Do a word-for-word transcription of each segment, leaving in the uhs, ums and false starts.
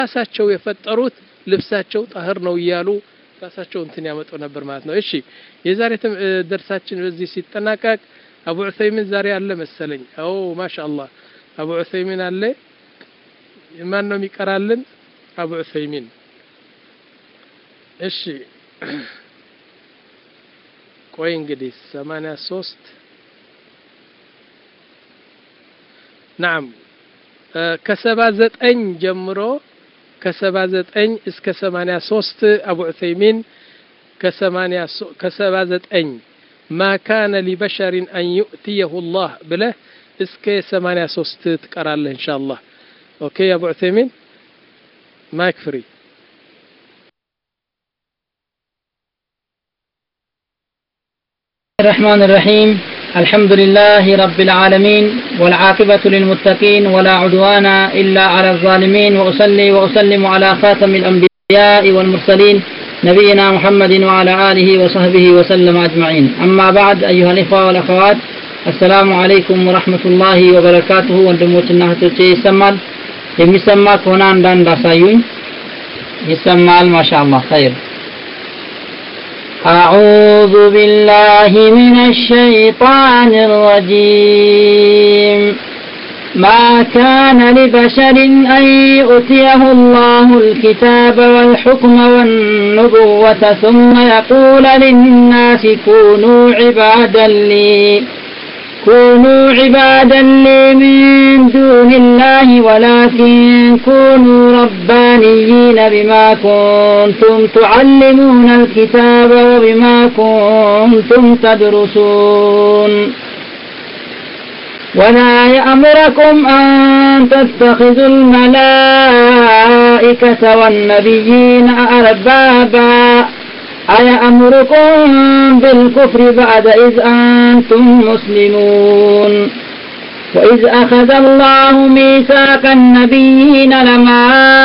ራሳቸው የፈጠሩት ልብሳቸው ጣህር ነው እያሉ ራሳቸው እንትን ያመጡ ነበር ማለት ነው። እሺ የዛሬ ደርሳችን በዚህ ሲጠናቀቅ አቡ ዑሰይሚን ዛሬ አለ መሰለኝ። አው ማሻአላህ አቡ ዑሰይሚን አለ። ማን ነው የሚቀራልን? አቡ ዑሰይሚን። እሺ ቆይ እንግዲህ ሰማንያ ሶስት نعم ከሰባ ዘጠኝ ጀምሮ ከሰባ ዘጠኝ እስከ ሰማንያ ሶስት አቡ ዑሰይሚን ከሰማንያ ከሰባ ዘጠኝ ما كان لبشر أن يؤتيه الله بله እስከ ሰማንያ ሶስት ትቀራለህ إن شاء الله. أوكي يا أبو عثيمين ما يكفري. الرحمن الرحيم الحمد لله رب العالمين والعاقبة للمتقين ولا عدوان إلا على الظالمين وأصلي وأسلم على خاتم الأنبياء والمرسلين نبينا محمد وعلى آله وصحبه وسلم أجمعين. أما بعد أيها الإخوة والأخوات السلام عليكم ورحمة الله وبركاته. وندموتنا هتوتي يسمال يسمى كونان دان داسايون يسمال ما شاء الله خير. أعوذ بالله من الشيطان الرجيم. ما كان لبشر أن يؤتيه الله الكتاب والحكم والنبوة ثم يقول للناس كونوا عبادا لي كونوا عبادا لي من دون الله ولكن كونوا ربانيين بما كنتم تعلمون الكتاب وبما كنتم تدرسون ولا يأمركم أن تتخذوا الملائكة والنبيين أربابا أيأمركم بالكفر بعد إذ أنتم مسلمون وإذ أخذ الله ميثاق النبيين لما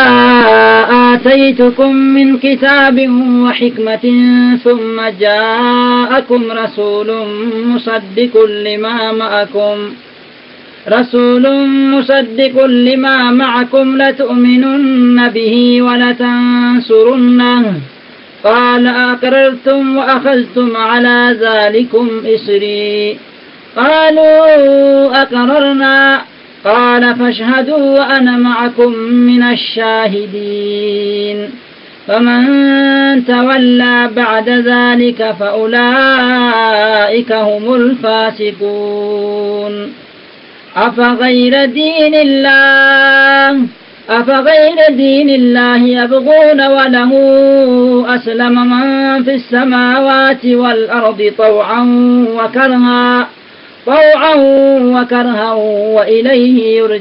آتيتكم من كتاب وحكمة ثم جاءكم رسول مصدق لما معكم رسول مصدق لما معكم لتؤمنن به ولتنصرنه قال أقررتم وأخذتم على ذلكم إصري قالوا أقررنا قال فاشهدوا وأنا معكم من الشاهدين فمن تولى بعد ذلك فأولئك هم الفاسقون أفغير دين الله أفغير دين الله يبغون وله أسلم من في السماوات والأرض طوعا وكرها طوعا وكرها وإليه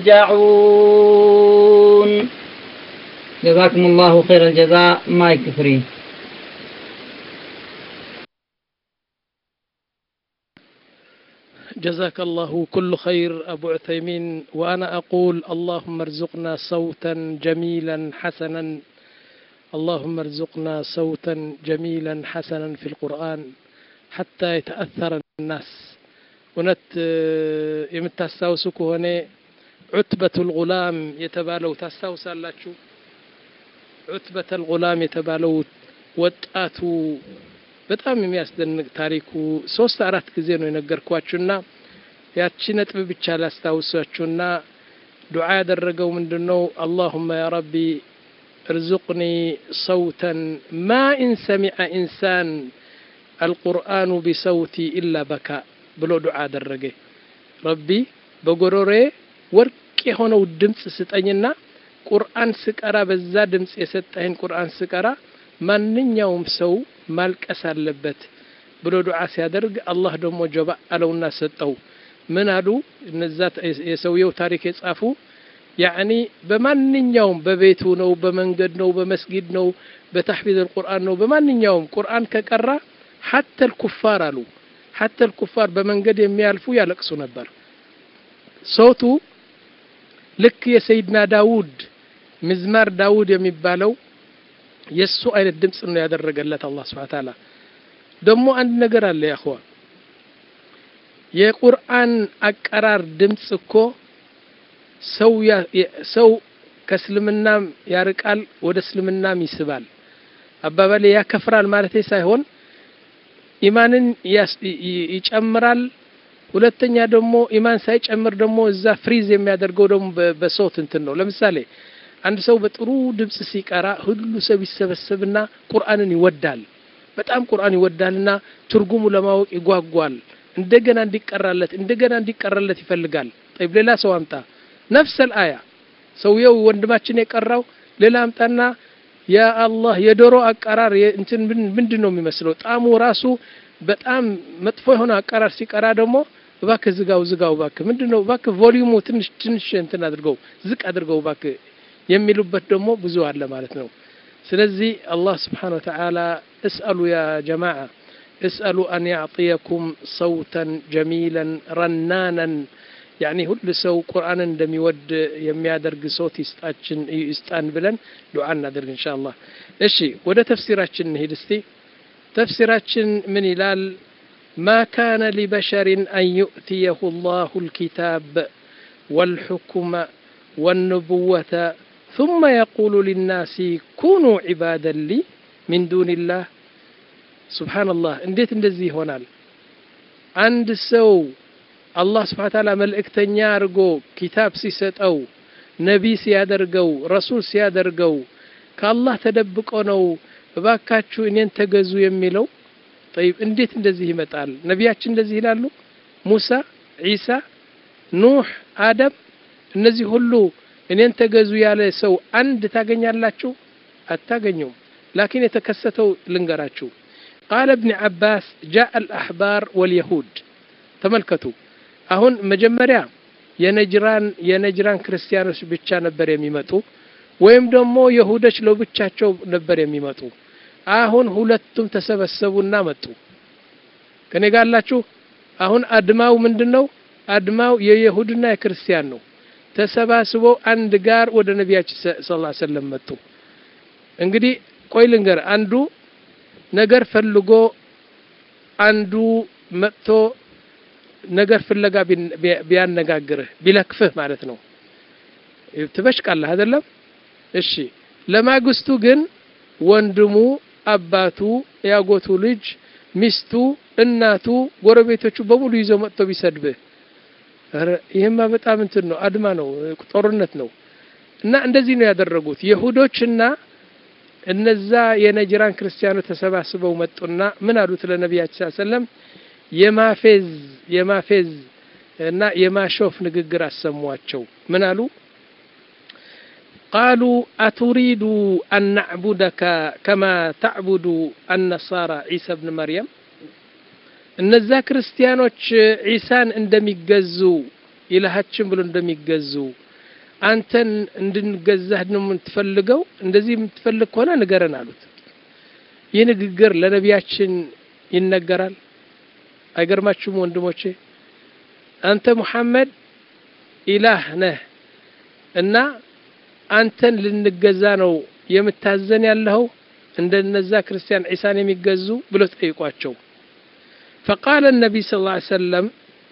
يرجعون. جزاكم الله خير الجزاء. ما يكفري. جزاك الله كل خير أبو عثيمين. وأنا أقول اللهم ارزقنا صوتا جميلا حسنا اللهم ارزقنا صوتا جميلا حسنا في القرآن حتى يتأثر الناس. ونت يمتستوسك هنا عتبة الغلام يتبالو تستوس اللاتشو عتبة الغلام يتبالو وطاتو በጣም የሚያስደንቅ ታሪኩ ሶስት አራት ጊዜ ነው የነገርኳችሁና ያቺ ነጥብ ብቻ ላስታውሳችሁና ዱዓ ያደረገው ምንድነው? اللهم يا ربي ارزقني صوتا ما إن سمع إنسان القرآن بصوتي إلا بكى ብሎ ዱዓ አደረገ። ረቢ በጎሮሬ ወርቅ የሆነው ድምጽ ስጠኝና ቁርአን ስቀራ በዛ ድምጽ የሰጠህን ቁርአን ስቀራ ማንኛውም ሰው ማልቀስ አለበት ብሎ ዱዓ ሲያደርግ አላህ ደግሞ ጀባ አለውና ሰጠው። ምን አሉ እነዛ የሰውየው ታሪክ የጻፉ ያኒ በማንኛውም በቤቱ ነው በመንገድ ነው በመስጊድ ነው በተህፊዝ القرآن ነው በማንኛውም ቁርአን ከቀራ حتى الكفار አሉ حتى الكفار በመንገድ የሚያልፉ ያለቅሱ ነበር። ሶቱ ልክ የሰይድና ዳውድ መዝማር ዳውድ የሚባለው የሱ አይነት ድምጽ ነው ያደረገለት አላህ Subhanahu Ta'ala። ደግሞ አንድ ነገር አለ ያ اخوا የቁርአን አቀራር ድምጽ እኮ ሰው ሰው ከእስልምናም ያርቃል ወደ እስልምናም ይስባል አባባሌ ያከፍራል ማለት ሳይሆን ኢማንን ይጨምራል ሁለተኛ ደግሞ ኢማን ሳይጨምር ደግሞ እዛ ፍሪዝ የሚያደርገው ደግሞ በሶት እንትን ነው ለምሳሌ አንድ ሰው በጥሩ ድምጽ ሲቀራ ሁሉ ሰው ይሰበሰብና ቁርአንን ይወዳል በጣም ቁርአን ይወዳልና ትርጉሙ ለማወቅ ይጓጓል እንደገና እንዲቀራለት እንደገና እንዲቀራለት ይፈልጋል طيب ሌላ ሰው አምጣ نفس الآية ሰውየው ወንድማችን የቀራው ሌላ አምጣና ያ አላህ የዶሮ አቀራር እንትን ምንድነው የሚመስለው ጣሙ ራሱ በጣም መጥፎ የሆነ አቀራር ሲቀራ ደግሞ እባክህ ዝጋው ዝጋው እባክህ ምንድነው እባክህ ቮሊዩሙ ትንሽ ትንሽ እንትን አድርገው ዝቅ አድርገው እባክህ የሚሉበት ደግሞ ብዙ አለ ማለት ነው ስለዚህ አላህ Subhanahu Wa Ta'ala اسالوا يا جماعه اسالوا ان يعطيكم صوتا جميلا رنانا يعني ሁሉ ሰው ቁርአን እንደሚወድ የሚያደርግ ሶት ይስጣችን ይስጣን ብለን ዱዓ እናድርግ ኢንሻአላህ እሺ ወደ ተፍሲራችን እንሂድ እስቲ ተፍሲራችን ምን ይላል ما كان لبشر أن يؤتيه الله الكتاب والحكم والنبوة ثم يقول للناس كونوا عبادا لي من دون الله سبحان الله እንዴት እንደዚህ ይሆናል አንድ ሰው አላህ Subhanahu Wa Ta'ala መልእክተኛ አርጎ ኪታብ ሲሰጠው ነብይ ሲያደርገው ረሱል ሲያደርገው ከአላህ ተደብቆ ነው እባካችሁ እኔን ተገዙ የሚለው طيب እንዴት እንደዚህ ይመጣል ነብያችን እንደዚህ ይላሉ ሙሳ ኢሳ ኑህ አደም እነዚህ ሁሉ እኔን ተገዙ ያለ ሰው አንድ ታገኛላችሁ አታገኙም لكن የተከሰተው ልንገራችሁ قال ابن عباس جاء الأحبار واليهود ተመልከቱ አሁን መጀመሪያ የነጅራን የነጅራን ክርስቲያኖች ብቻ ነበር የሚመጡ ወይም ደግሞ ይሁዶች ለብቻቸው ነበር የሚመጡ አሁን ሁለቱም ተሰበሰቡና መጡ ከኔ ጋርላችሁ አሁን አድማው ምንድነው አድማው የይሁድና የክርስቲያን ነው ተሰባስበው አንድ ጋር ወደ ነብያችን ሰለላሁ ዐለይሂ ወሰለም መጡ እንግዲህ ቆይ ልንገር አንዱ ነገር ፈልጎ አንዱ መጥቶ ነገር ፍለጋ ቢያነጋግርህ ቢለክፍህ ማለት ነው ትበሽቃለህ አይደለም እሺ ለማግስቱ ግን ወንድሙ አባቱ ያጎቱ ልጅ ሚስቱ እናቱ ጎረቤቶቹ በሙሉ ይዘው መጥቶ ቢሰድብህ አረ ይሄማ በጣም እንትን ነው አድማ ነው ጦርነት ነው እና እንደዚህ ነው ያደረጉት ይሁዶችና እነዛ የነጅራን ክርስቲያኖች ተሰባስበው መጡና ምን አሉት ለነብያችን ሰለላሁ ዐለይሂ ወሰለም የማፌዝ የማፌዝ እና የማሾፍ ንግግር አሰሟቸው ምን አሉ قالوا أتريد أن نعبدك كما تعبد النصارى عيسى ابن مريم እነዛ ክርስቲያኖች ዒሳን እንደሚገዙ ኢላሃችን ብሎ እንደሚገዙ አንተን እንድንገዛህ ነው የምትፈልገው እንደዚህ የምትፈልግ ከሆነ ንገረን አሉት ይህ ንግግር ለነብያችን ይነገራል አይገርማችሁም ወንድሞቼ አንተ ሙሐመድ ኢላህ ነህ እና አንተን ልንገዛ ነው የምታዘን ያለው እንደነዛ ክርስቲያን ዒሳን የሚገዙ ብሎ ጠይቋቸው فقال النبي صلى الله عليه وسلم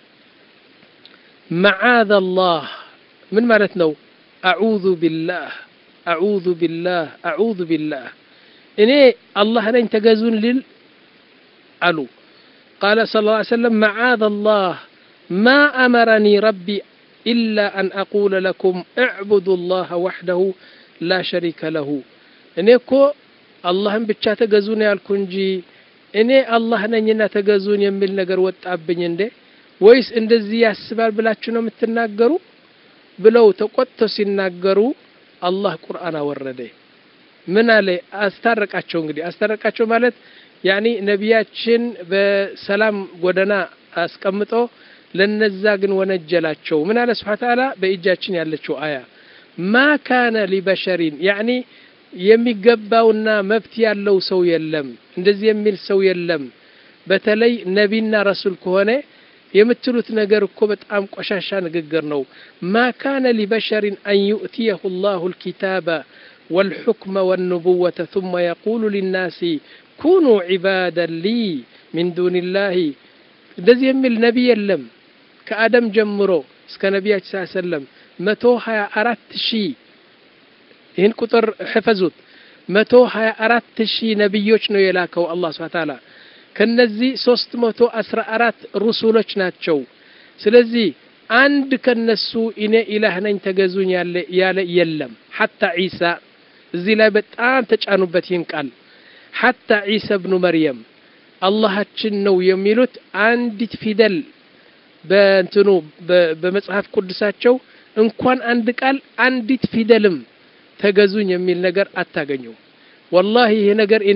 معاذ الله من معناتنا اعوذ بالله اعوذ بالله اعوذ بالله اني الله لن تجازون لل قالوا قال صلى الله عليه وسلم معاذ الله ما امرني ربي الا ان اقول لكم اعبدوا الله وحده لا شريك له انيكو اللهم ብቻ ተገዙን ያልኩ እንጂ እኔ አላህ ነኝና ተገዙን የሚል ነገር ወጣብኝ እንዴ ወይስ እንደዚህ ያስባል ብላችሁ ነው የምትናገሩ ብለው ተቆጥተው ሲናገሩ አላህ ቁርአን አወረደ ምን አለ አስተረቃቸው እንግዲህ አስተረቃቸው ማለት ያኒ ነብያችን በሰላም ጎደና አስቀምጦ ለነዛ ግን ወነጀላቸው ምን አለ Subhanahu Wa Ta'ala በእጃችን ያለችው አያ ما كان لبشر يعني የሚገባውና መብት ያለው ሰው የለም እንደዚህ የሚል ሰው የለም በተለይ ነብይና ረሱል ከሆነ የምትሉት ነገር እኮ በጣም ቆሻሻ ንግግር ነው ما كان لبشر أن يؤتيه الله الكتاب والحكم والنبوة ثم يقول للناس كونوا عبادا لي من دون الله እንደዚህ የሚል ነብይ የለም ከአደም ጀምሮ እስከ ነብያችን ሰለላሁ ዐለይሂ ወሰለም መቶ ሃያ አራት ሺህ ይህን ቁጥር حفظوት መቶ ሀያ አራት ሺህ ነብዮች ነው የላከው አላህ Subhanahu Wa Ta'ala ከነዚህ ሶስት መቶ አስራ አራት ሩሱሎች ናቸው ስለዚህ አንድ ከነሱ እኔ ኢላህ ነኝ ተገዙኝ ያለ ያለ የለም حتى عيسى እዚህ ላይ በጣም ተጫኑበት ይህን ቃል حتى عيسى ابن مريم አላህችን ነው የሚሉት አንዲት ፊደል በእንትኑ በመጽሐፍ ቅዱሳቸው እንኳን አንድ ቃል አንዲት ፊደልም ተገዙኝ የሚል ነገር አታገኙ والله ይሄ ነገር እኔ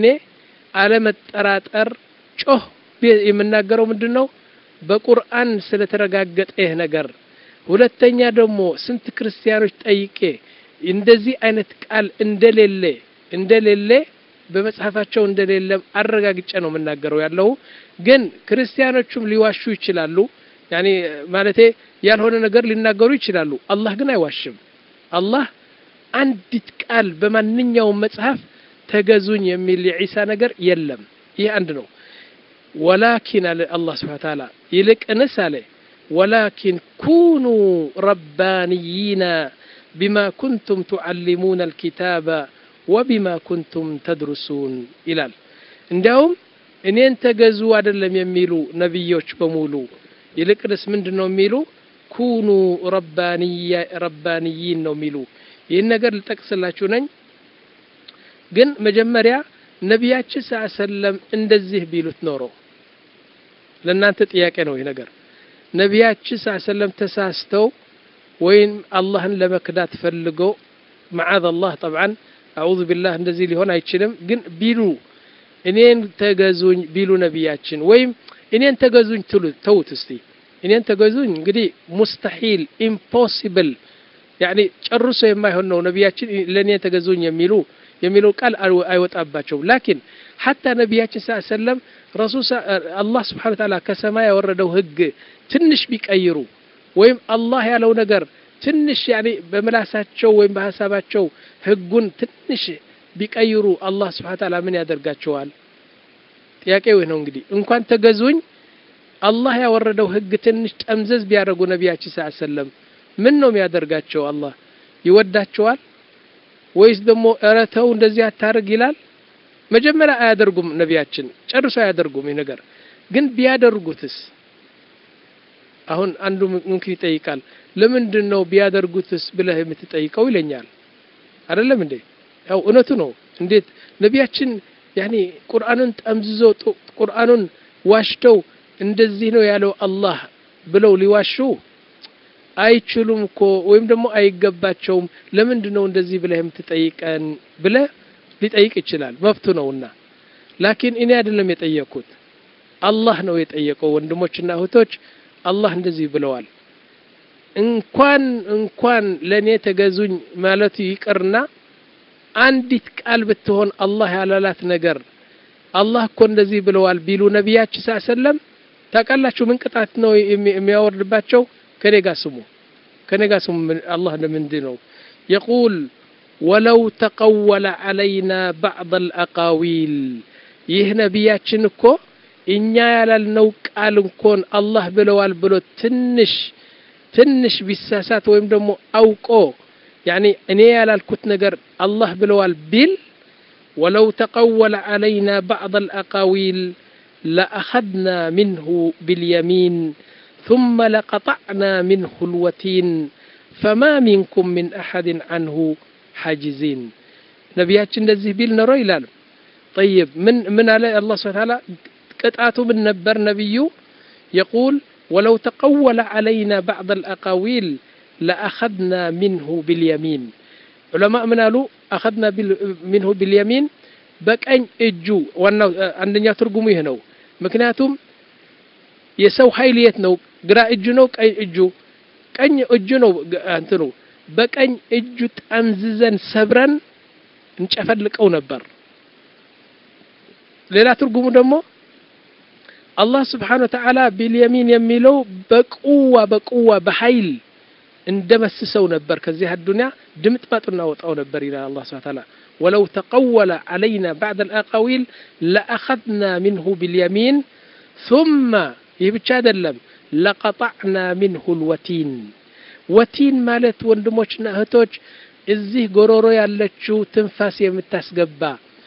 አለመጠራጠር ጮህ የምናገረው ምንድነው በቁርአን ስለተረጋገጠ ይሄ ነገር ሁለተኛ ደግሞ ስንት ክርስቲያኖች ጠይቄ እንደዚህ አይነት ቃል እንደሌለ እንደሌለ በመጽሐፋቸው እንደሌለ አረጋግጬ ነው የምናገረው ያለው ግን ክርስቲያኖቹም ሊዋሹ ይችላሉ يعني ማለቴ ያልሆነ ነገር ሊናገሩ ይችላሉ አላህ ግን አይዋሽም አላህ አንዲት ቃል በማንኛው መጽሐፍ ተገዙኝ የሚል የኢሳ ነገር የለም ይሄ አንድ ነው ولكن الله سبحانه وتعالى يلقنس عليه ولكن كونوا ربانيين بما كنتم تعلمون الكتاب وبما كنتم تدرسون ይላል እንዲያውም እኔን ተገዙ አይደለም የሚሉ ነብዮች በሙሉ ይልቅስ ምንድነው የሚሉ ኩኑ ረባኒያ ረባኒይን ነው የሚሉ ይሄን ነገር ልጠቅስላችሁ ነኝ ግን መጀመሪያ ነብያችን ሰለም እንደዚህ ቢሉት ኖሮ ለእናንተ ጥያቄ ነው ይሄ ነገር ነብያችን ሰለም ተሳስተው ወይም አላህን ለመክዳት ፈልገው معاذ الله طبعا اعوذ بالله እንደዚህ ሊሆን አይችልም ግን ቢሉ እኔን ተገዙኝ ቢሉ ነብያችን ወይም እኔን ተገዙኝ ትሉ ተውት እስቲ እኔን ተገዙኝ እንግዲህ ሙስተሂል ኢምፖሲብል يعني ጨርሶ የማይሆን ነው ነብያችን ለኔ ተገዙኝ የሚሉ የሚለው ቃል አይወጣባቸው لكن حتى ነብያችን ሰለም ረሱል አላህ Subhanahu Wa Ta'ala ከሰማይ ያወረደው ህግ ትንሽ ቢቀይሩ ወይም አላህ ያለው ነገር ትንሽ يعني በመላሳቸው ወይም በሐሳባቸው ህጉን ትንሽ ቢቀይሩ አላህ Subhanahu Wa Ta'ala ምን ያደርጋቸዋል ጥያቄው ነው እንግዲህ እንኳን ተገዙኝ አላህ ያወረደው ህግ ትንሽ ጠምዘዝ ቢያደርጉ ነብያችን ሰለም ምን ነው የሚያደርጋቸው አላህ ይወዳቸዋል ወይስ ደግሞ አረተው እንደዚህ አታርግ ይላል መጀመሪያ አያደርጉም ነብያችን ጨርሶ አያደርጉም ይሄ ነገር ግን ቢያደርጉትስ አሁን አንዱ ምንክ ይጠይቃል ለምንድነው ቢያደርጉትስ ብለህ የምትጠይቀው ይለኛል አይደለም እንዴ ያው እነቱ ነው እንዴት ነብያችን يعني ቁርአንን ጠምዝዞ ቁርአንን ዋሽተው እንደዚህ ነው ያለው አላህ ብለው ሊዋሹ አይችሉም እኮ ወይም ደግሞ አይገባቸውም ለምንድነው እንደዚህ ብለህ የምትጠይቀን ብለህ ሊጠይቅ ይችላል መብቱ ነውና لكن እኔ አይደለም የጠየቁት አላህ ነው የጠየቀው ወንድሞችና እህቶች አላህ እንደዚህ ብለዋል እንኳን እንኳን ለኔ ተገዙኝ ማለት ይቀርና አንዲት ቃል ብትሆን አላህ ያላላት ነገር አላህ እኮ እንደዚህ ብለዋል ቢሉ ነብያችን ሰለም ታቃላችሁ ምን ቅጣት ነው የሚያወርድባቸው ከኔጋ ስሙ ከኔጋ ስሙ አላህ እንደምንድነው يقول ولو تقول علينا بعض الاقاويل ይህ ነብያችን እኮ እኛ ያላልነው ቃል እንኳን አላህ ብለዋል ብሎ ትንሽ ትንሽ ቢሳሳት ወይም ደግሞ አውቆ يعني እኔ ያላልኩት ነገር አላህ ብለዋል ቢል ولو تقول علينا بعض الاقاويل لاخذنا منه باليمين ثم لقطعنا منه الوتين فما منكم من احد عنه حاجزين ነብያችን እንደዚህ ቢል ነው ይላል طيب من من على الله سبحانه وتعالى قطعته من نبر نبيه يقول ولو تقول علينا بعض الاقاويل لاخذنا منه باليمين علماء من قالوا اخذنا منه باليمين በቀኝ እጁ ዋናው አንደኛው ትርጉሙ ይሄ ነው ምክንያቱም የሰው ኃይል የት ነው ግራ እጁ ነው ቀኝ እጁ ቀኝ እጁ ነው እንትኑ በቀኝ እጁ ጠምዝዘን ሰብረን እንጨፈልቀው ነበር ሌላ ትርጉሙ ደግሞ አላህ Subhanahu Wa Ta'ala باليمين የሚለው በቁዋ በቁዋ በኃይል እንደመስሰው ነበር ከዚህ አዱንያ ድምጥማጥና ወጣው ነበር ይላል አላህ Subhanahu Wa Ta'ala ولو تقول علينا بعد الاقاويل لاخذنا منه باليمين ثم يبቻ አይደለም لقطعنا منه الوتين وتين ማለት ወንድሞችና እህቶች እዚህ ጎሮሮ ያለችው ትንፋስ የምታስገባ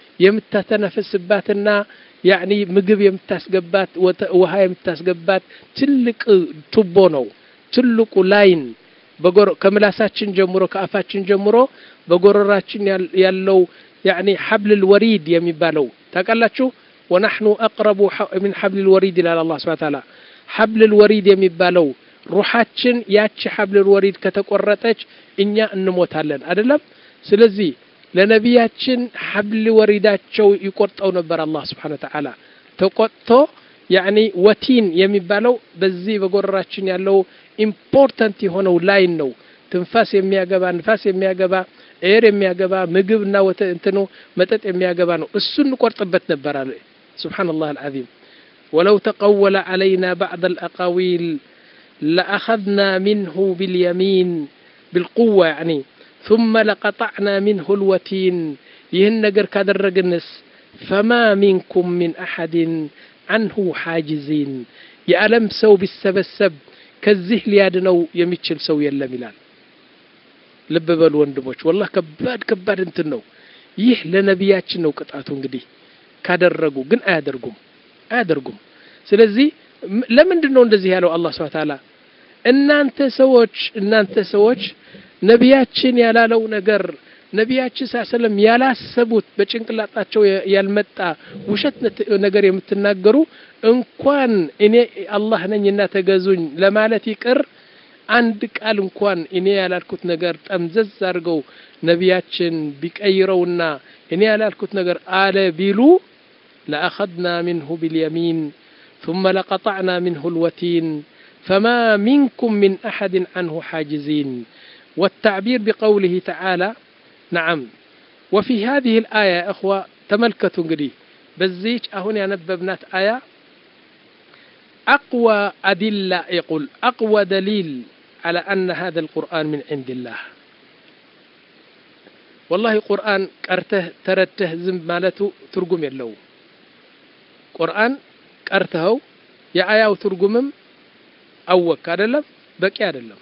የምታተነፍስባትና يعني ምግብ የምታስገባት ውሃ የምታስገባት ትልቅ ቱቦ ነው ትልቁ ላይን በጎሮ ከምላሳችን ጀምሮ ከአፋችን ጀምሮ በጎሮራችን ያለው يعني حبل الوريد የሚባለው ታውቃላችሁ ونحن اقرب من حبل الوريد الى الله سبحانه وتعالى حبل الوريد የሚባለው ሩሃችን ያቺ حبل الوريد ከተቆረጠች እኛ እንሞታለን አይደለም ስለዚህ ለነቢያችን حبل ወሪዳቸው ይቆርጠው ነበር አላህ Subhanahu Wa Ta'ala ተቆጥቶ يعني ወቲን የሚባለው በዚህ በጎሮራችን ያለው ኢምፖርታንት የሆነው ላይን ነው ትንፋስ የሚያገባ ንፋስ የሚያገባ ኤር የሚያገባ ምግብና ወተ እንትኑ መጠጥ የሚያገባ ነው እሱን ቆርጥበት ነበር አለ سبحان الله العظيم ولو تقول علينا بعض الأقاويل لأخذنا منه باليمين بالقوة يعني ثم لقطعنا منه الوتين ይህን ነገር ካደረግንስ فما منكم من أحد عنه حاجزين የዓለም ሰው ቢሰበሰብ ከዚህ ሊያድነው የሚችል ሰው የለም ይላል ልብ በሉ ወንድሞች والله ከባድ ከባድ እንትን ነው ይህ ለነቢያችን ነው ቅጣቱ እንግዲህ ካደረጉ ግን አያደርጉም አያደርጉም ስለዚህ ለምንድን ነው እንደዚህ ያለው አላህ Subhanahu Wa Ta'ala እናንተ ሰዎች እናንተ ሰዎች ነቢያችን ያላለው ነገር ነቢያችን ሰለም ያላሰቡት በጭንቅላታቸው ያልመጣ ውሸት ነገር የምትናገሩ እንኳን እኔ አላህ ነኝና ተገዙኝ ለማለት ይቅር አንድ ቃል እንኳን እኔ ያላልኩት ነገር ጠምዘዝ አድርገው ነቢያችን ቢቀይረውና እኔ ያላልኩት ነገር አለ ቢሉ لأخذنا منه باليمين ثم لقطعنا منه الوتين فما منكم من أحد عنه حاجزين والتعبير بقوله تعالى نعم وفي هذه الآية أخوة تملكتوا قري بزيج أهون ينببنات آية أقوى أدلة يقول أقوى دليل على أن هذا القرآن من عند الله والله قرآن قرته ترته زم مالته ترجم يلو قرآن قرته يا آية وترجمم أوك أدلم بكي أدلم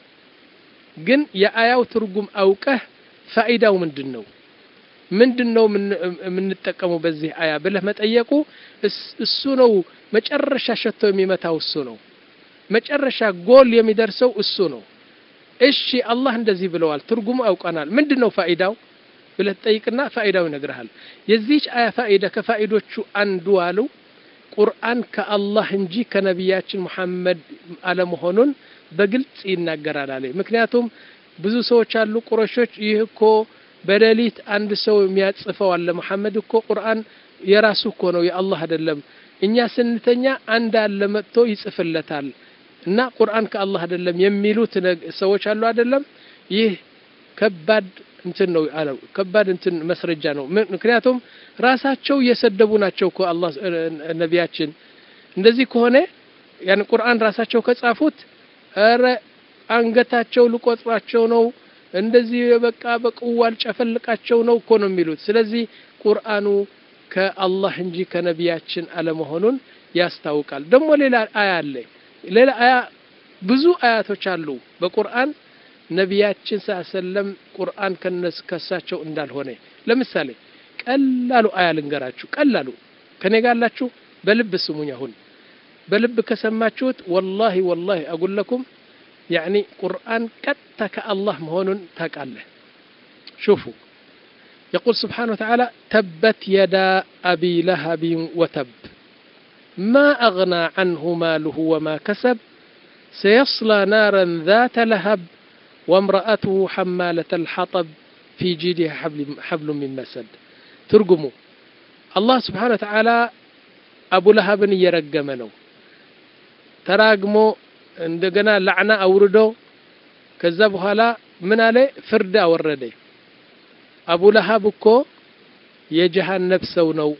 جن يا آية وترجم أوكه فائدة ومن دنو من دنو من من نتكلم بزه آية بله ما تأيقوا السنو ما تجرش شتو ميمتها السنو ما تجرش قول يمي درسو السنو إيش الله ندزي بلوال ترجم أو قنال من دنو فائدة بله تأيقنا فائدة ونقرهال يزيج آية فائدة كفائدة شو أندوالو قرآن كالله نجي كنبيات محمد على مهونون بقلت ينقرال عليه مكنياتهم ብዙ ሰዎች አሉ ቁረሾች ይህ እኮ በሌሊት አንድ ሰው የሚያጽፈው አለ መሐመድ እኮ ቁርአን የራሱ እኮ ነው የአላህ አይደለም እኛ ስንተኛ አንድ አለ መጥቶ ይጽፍለታል እና ቁርአን ከአላህ አይደለም የሚሉት ሰዎች አሉ አይደለም ይህ ከባድ እንትን ነው አለው ከባድ እንትን መስረጃ ነው ምክንያቱም ራሳቸው እየሰደቡ ናቸው እኮ አላህ ነቢያችን እንደዚህ ከሆነ ያን ቁርአን ራሳቸው ከጻፉት አረ አንገታቸው ልቆጥራቸው ነው እንደዚህ በቃ በቁዋል ጨፈልቃቸው ነው እኮ ነው የሚሉት ስለዚህ ቁርአኑ ከአላህ እንጂ ከነቢያችን አለመሆኑን ያስታውቃል ደግሞ ሌላ አያ አለ ሌላ አያ ብዙ አያቶች አሉ በቁርአን ነቢያችን ሰለም ቁርአን ከነስ ከሳቸው እንዳልሆነ ለምሳሌ ቀላሉ አያ ልንገራችሁ ቀላሉ ከኔ ጋር አላችሁ በልብ ስሙኝ አሁን በልብ ከሰማችሁት والله والله اقول لكم يعني قرآن كتك الله مهون تقاله شوفوا يقول سبحانه وتعالى تبت يدا أبي لهب وتب ما أغنى عنه ماله وما كسب سيصلى نارا ذات لهب وامرأته حمالة الحطب في جيدها حبل, حبل من مسد ترجموا الله سبحانه وتعالى أبو لهب يرجمنه تراجموا እንደገና لعنة አውርዶ ከዛ በኋላ ምን አለ ፍርድ አወረደ አቡ ለሃብ እኮ የጀሃነም ሰው ነው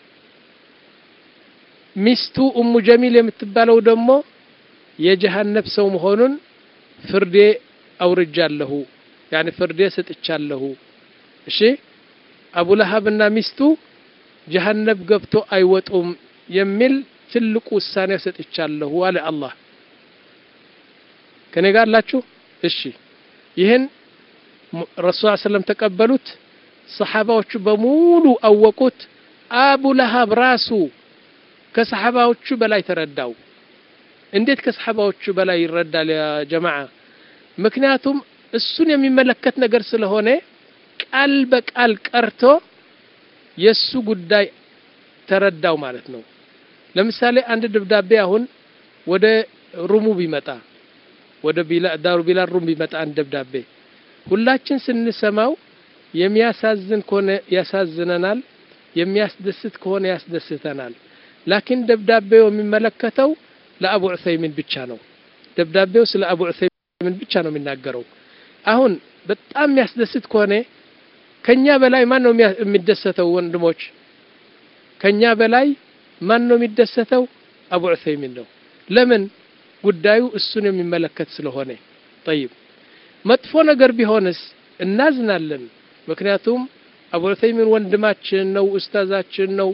ሚስቱ ኡሙ ጀሚል የምትባለው ደግሞ የጀሃነም ሰው መሆኑን ፍርዴ አውርጃለሁ يعني ፍርዴ ሰጥቻለሁ እሺ አቡ ለሃብና ሚስቱ ጀሃነም ገብቶ አይወጡም የሚል ትልቁ ውሳኔ ሰጥቻለሁ አለ አላህ ከኔ ጋር ላችሁ እሺ ይሄን ረሱል ሰለም ተቀበሉት ሰሃባዎቹ በሙሉ አወቁት አቡ ለሃብ ራሱ ከሰሃባዎቹ በላይ ተረዳው እንዴት ከሰሃባዎቹ በላይ ይረዳል ያ ጀማዓ ምክንያቱም እሱን የሚመለከት ነገር ስለሆነ ቃል በቃል ቀርቶ የሱ ጉዳይ ተረዳው ማለት ነው ለምሳሌ አንድ ደብዳቤ አሁን ወደ ሩሙ ቢመጣ ወደ ቢላ ዳሩ ቢላ ሩም ቢመጣ አንድ ደብዳቤ ሁላችን ስንሰማው የሚያሳዝን ከሆነ ያሳዝነናል የሚያስደስት ከሆነ ያስደስተናል ላኪን ደብዳቤው የሚመለከተው ለአቡ ዑሰይሚን ብቻ ነው ደብዳቤው ስለ አቡ ዑሰይሚን ብቻ ነው የሚናገረው አሁን በጣም የሚያስደስት ከሆነ ከኛ በላይ ማን ነው የሚደሰተው ወንድሞች ከኛ በላይ ማን ነው የሚደሰተው አቡ ዑሰይሚን ነው ለምን ጉዳዩ እሱን የሚመለከት ስለሆነ طيب መጥፎ ነገር ቢሆንስ እናዝናለን ምክንያቱም አቡ ዑሰይሚን ወንድማችን ነው ኡስታዛችን ነው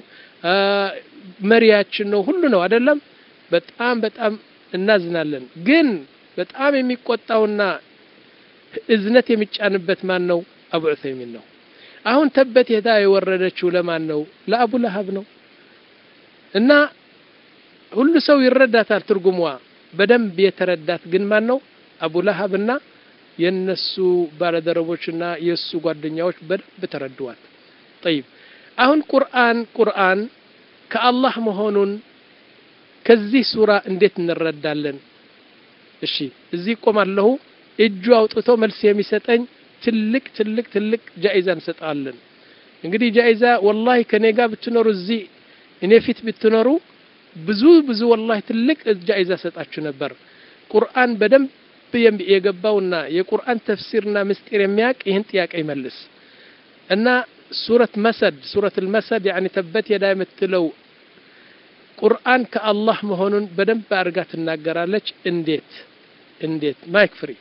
መሪያችን ነው ሁሉ ነው አይደለም በጣም በጣም እናዝናለን ግን በጣም የሚቆጣውና እዝነት የሚጫንበት ማን ነው አቡ ዑሰይሚን ነው አሁን ተበት የዳ የወረደችው ለማን ነው ለአቡ ለሃብ ነው እና ሁሉ ሰው ይረዳታል ትርጉሟ በደንብ የተረዳት ግን ማን ነው አቡ ለሃብና የነሱ ባለደረቦችና የሱ ጓደኛዎች በደንብ ተረዱዋት طيب አሁን ቁርአን ቁርአን ከአላህ መሆኑን ከዚህ ሱራ እንዴት እንረዳለን እሺ እዚህ ቆማለሁ እጁ አውጥቶ መልስ የሚሰጠኝ ትልቅ ትልቅ ትልቅ ጃኢዛ እንሰጣለን እንግዲህ ጃኢዛ والله ከኔጋ ብትኖሩ እዚህ እኔ ፊት ብትኖሩ ብዙ ብዙ والله ትልቅ ጃኢዛ ሰጣችሁ ነበር ቁርአን በደንብ የገባውና የቁርአን ተፍሲርና ምስጢር የሚያቅ ይህን ጥያቄ ይመልስ እና ሱረት መስድ ሱረት المسد يعني ተበት የዳ የምትለው ቁርአን ከአላህ መሆኑን በደንብ አርጋ ትናገራለች እንዴት እንዴት ማይክ ፍሪ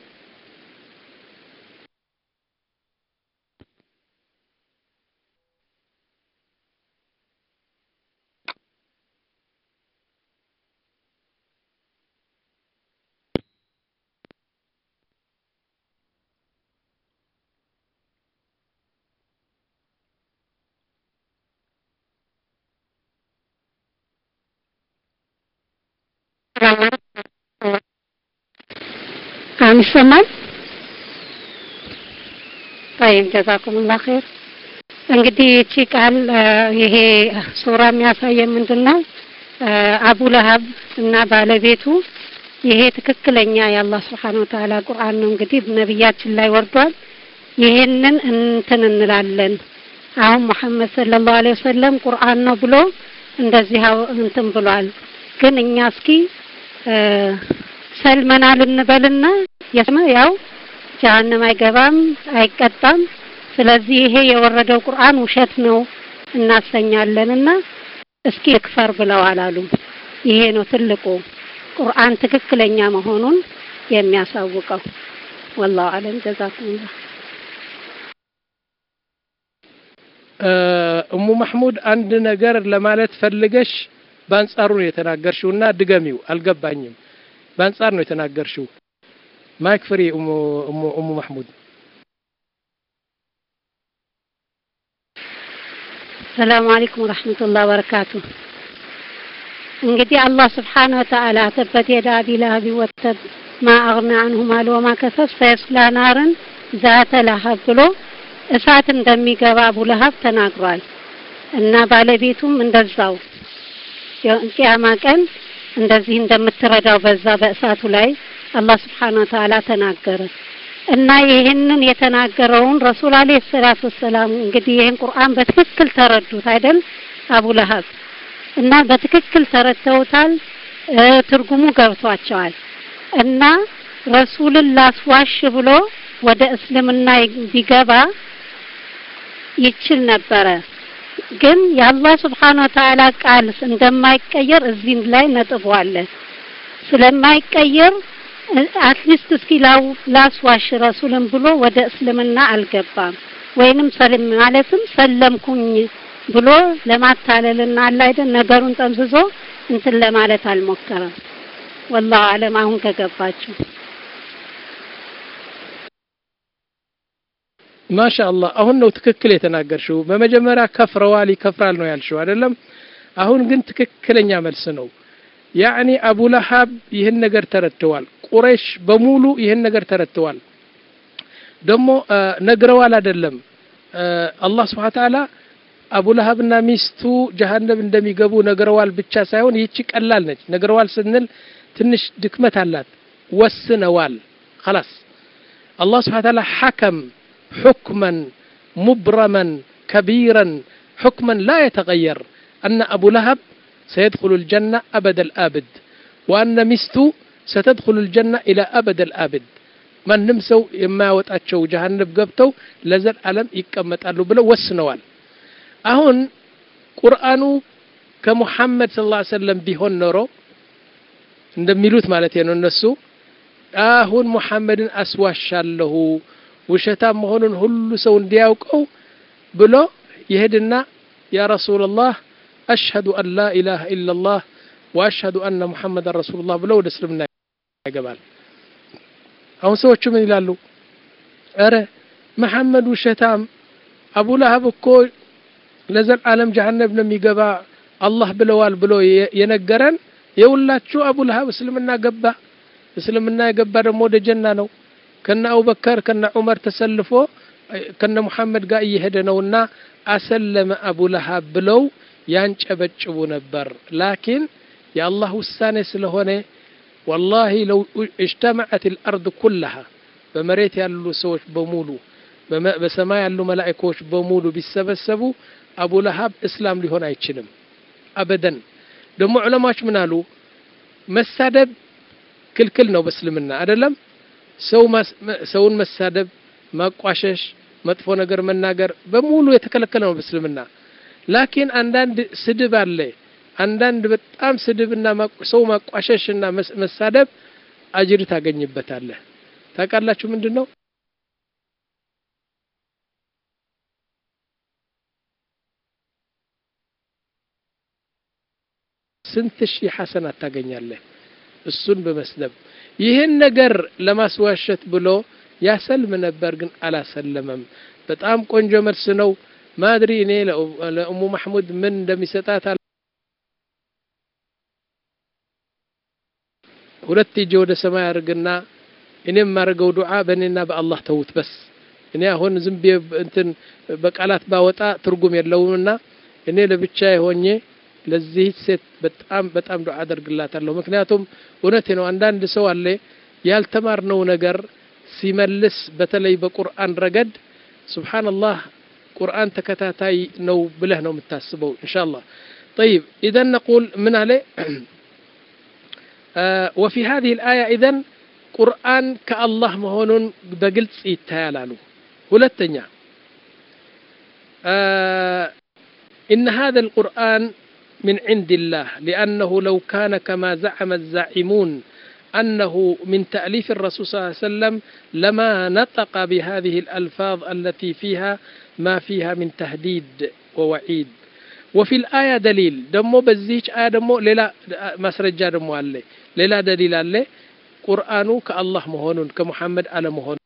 عن السماء طيب جزاكم الله خير እንግዲህ እቺ ቃል ይሄ ሱራ የሚያሳየን ምንድነው አቡ ለሃብ እና ባለቤቱ ይሄ ትክክለኛ የአላህ Subhanahu Wa Ta'ala ቁርአን ነው እንግዲህ ነብያችን ላይ ወርዷል ይሄንን እንትን እንላለን አሁን መሐመድ ሰለላሁ ዐለይሂ ወሰለም ቁርአን ነው ብሎ እንደዚህ እንትን ብሏል ግን እኛ እስኪ ሰልመናል እንበልና የሰማ ያው ጀሃነም አይገባም አይቀጣም ስለዚህ ይሄ የወረደው ቁርአን ውሸት ነው እናሰኛለንና እስኪ ይክፈር ብለው አላሉ ይሄ ነው ትልቁ ቁርአን ትክክለኛ መሆኑን የሚያሳውቀው والله አለም ጀዛኩሙላህ እሙ መህሙድ አንድ ነገር ለማለት ፈልገሽ ባንጻሩ ነው የተናገርሽውና ድገሚው አልገባኝም ባንጻር ነው የተናገርሽው ማይክ ፍሪ እሙ እሙ እሙ መህሙድ ሰላም አለይኩም ወራህመቱላሂ ወበረካቱ እንግዲህ አላህ Subhanahu Wa Ta'ala ተበት የዳ ቢላሂ ወተብ ما اغنى عنه مال وما كسب سيصلى نارا ذات لهب ብሎ እሳት እንደሚገባ አቡ ለሃብ ተናግሯል እና ባለቤቱም እንደዛው የቂያማ ቀን እንደዚህ እንደምትረዳው በዛ በእሳቱ ላይ አላህ Subhanahu Wa Ta'ala ተናገረ እና ይሄንን የተናገረውን ረሱል አለይሂ ሰላቱ ሰላም እንግዲህ ይሄን ቁርአን በትክክል ተረዱት አይደል አቡ ለሃብ እና በትክክል ተረድተውታል ትርጉሙ ገብቷቸዋል እና ረሱልን ላስዋሽ ብሎ ወደ እስልምና ቢገባ ይችል ነበረ ግን የአላህ Subhanahu Wa Ta'ala ቃል እንደማይቀየር እዚህ ላይ ነጥቧል ስለማይቀየር አትሊስት እስኪ ላስዋሽ ረሱልን ብሎ ወደ እስልምና አልገባም ወይንም ሰለም ማለትም ሰለምኩኝ ብሎ ለማታለልና አላይደ ነገሩን ጠምዝዞ እንትን ለማለት አልሞከረም والله አለም አሁን ከገባችሁ ማሻአላህ አሁን ነው ትክክል የተናገርሽው በመጀመሪያ ከፍረዋል ይከፍራል ነው ያልሽው አይደለም አሁን ግን ትክክለኛ መልስ ነው ያኒ አቡ ለሃብ ይሄን ነገር ተረድተዋል ቁረይሽ በሙሉ ይሄን ነገር ተረድተዋል ደሞ ነግረዋል አይደለም አላህ Subhanahu Wa Ta'ala አቡ ለሃብና ሚስቱ ጀሃነም እንደሚገቡ ነግረዋል ብቻ ሳይሆን ይቺ ቀላል ነች ነግረዋል ስንል ትንሽ ድክመት አላት ወስነዋል خلاص الله سبحانه وتعالى حكم حكما مبرما كبيرا حكما لا يتغير أن أبو لهب سيدخل الجنة أبد الآبد وأن مستو ستدخل الجنة إلى أبد الآبد من نمسو إما وتأتشو جهنم قبتو لزل ألم يكمت ألو بلو وسنوال أهون قرآنو كمحمد صلى الله عليه وسلم بيهون نورو እንደሚሉት ማለት ነው እነሱ አሁን ሙሐመድን አስዋሻለሁ ውሸታም መሆኑን ሁሉ ሰው እንዲያውቀው ብሎ ይሄድና ያ ረሱላህ አሽሀዱ አን ላ ኢላሃ ኢላላህ ወአሽሀዱ አነ ሙሐመደን ረሱሉላህ ብሎ ወደ እስልምና ይገባል አሁን ሰዎቹ ምን ይላሉ አረ መሐመድ ውሸታም አቡ ለሃብ እኮ ለዘል ዓለም ጀሃነም ነው የሚገባ አላህ ብለዋል ብሎ የነገረን የውላችሁ አቡ ለሃብ እስልምና ገባ እስልምና የገባ ደግሞ ወደ ጀና ነው ከነ አቡበከር ከነ ዑመር ተሰልፎ ከነ ሙሐመድ ጋር እየሄደ ነውና አሰለመ አቡ ለሃብ ብለው ያንጨበጭቡ ነበር ላኪን የአላህ ውሳኔ ስለሆነ والله لو اجتمعت الارض كلها በመሬት ያሉ ሰዎች በሙሉ በሰማይ ያሉ መላእክቶች በሙሉ ቢሰበሰቡ አቡ ለሃብ እስላም ሊሆን አይችልም አበደን ደሞ ዑለማዎች ምን አሉ መሳደብ ክልክል ነው በእስልምና አይደለም ሰው ሰውን መሳደብ ማቋሸሽ መጥፎ ነገር መናገር በሙሉ የተከለከለ ነው በእስልምና ላኪን አንዳንድ ስድብ አለ አንዳንድ በጣም ስድብና ሰው ማቋሸሽና መሳደብ አጅር ታገኝበታለህ ታውቃላችሁ ምንድነው ስንት ሺህ ሐሰናት ታገኛለህ እሱን በመስደብ ይሄን ነገር ለማስዋሸት ብሎ ያሰልም ነበር ግን አላሰለመም በጣም ቆንጆ መልስ ነው ማድሪ እኔ ለኡሙ መህሙድ ምን እንደሚሰጣት ሁለት እጅ ወደ ሰማይ አርግና እኔም ማርገው ዱዓ በእኔና በአላህ ተውት በስ እኔ አሁን ዝም እንትን በቃላት ባወጣ ትርጉም የለውምና እኔ ለብቻዬ ሆኜ ለዚህ ሴት በጣም በጣም ዱዓ አደርግላታለሁ ምክንያቱም እውነቴ ነው አንዳንድ ሰው አለ ያልተማርነው ነገር ሲመልስ በተለይ በቁርአን ረገድ ሱብሃንአላህ ቁርአን ተከታታይ ነው ብለህ ነው የምታስበው ኢንሻአላህ طيب اذا نقول من عليه آه وفي هذه الايه اذا قرآن كالله مهون بقلص يتيالالو ሁለተኛ آه ان هذا القرآن من عند الله لأنه لو كان كما زعم الزاعمون أنه من تأليف الرسول صلى الله عليه وسلم لما نطق بهذه الألفاظ التي فيها ما فيها من تهديد ووعيد وفي الآية دليل دمو بزيج آية دمو ليلا مسرجة دمو عليه ليلا دليل عليه قرآنه كالله مهون كمحمد على مهون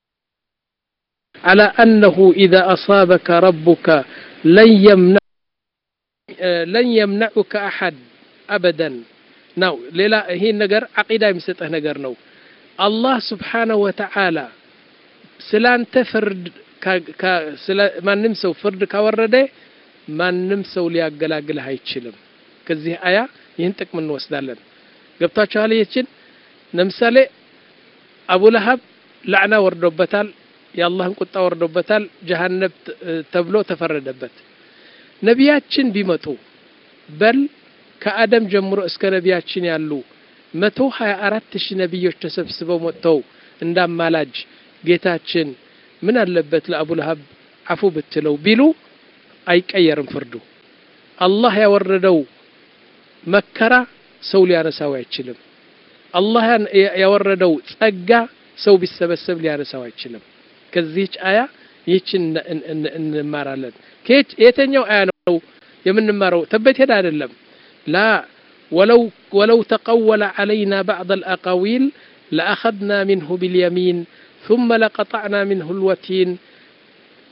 على أنه إذا أصابك ربك لن يمنع لن يمنعك أحد أبدا نو ليلا هي النجر عقيدة مسته نجر نو الله سبحانه وتعالى سلان تفرد ك ك سلا ما نمسو فرد كورده ما نمسو لياقلاقل هاي تشلم كذي آية ينتك من وسدالن قبطاچو هالي يتشن نمسالي أبو لهب لعنة وردوبتال يا الله قطة وردوبتال جهنم تبلو تفردبت ነቢያችን ቢመጡ በል ከአደም ጀምሮ እስከ ነቢያችን ያሉ መቶ ሃያ አራት ሺህ ነብዮች ተሰብስበው መጥተው እንዳማላጅ ጌታችን ምን አለበት ለአቡ ለሃብ አፉ ብትለው ቢሉ አይቀየርም ፍርዱ አላህ ያወረደው መከራ ሰው ሊያነሳው አይችልም አላህ ያወረደው ጸጋ ሰው ቢሰበሰብ ሊያነሳው አይችልም ከዚህች አያ ይችን እንማራለን كيت يتنيو آنو يمن مرو تبت يد عدلم لا ولو ولو تقول علينا بعض الأقاويل لأخذنا منه باليمين ثم لقطعنا منه الوتين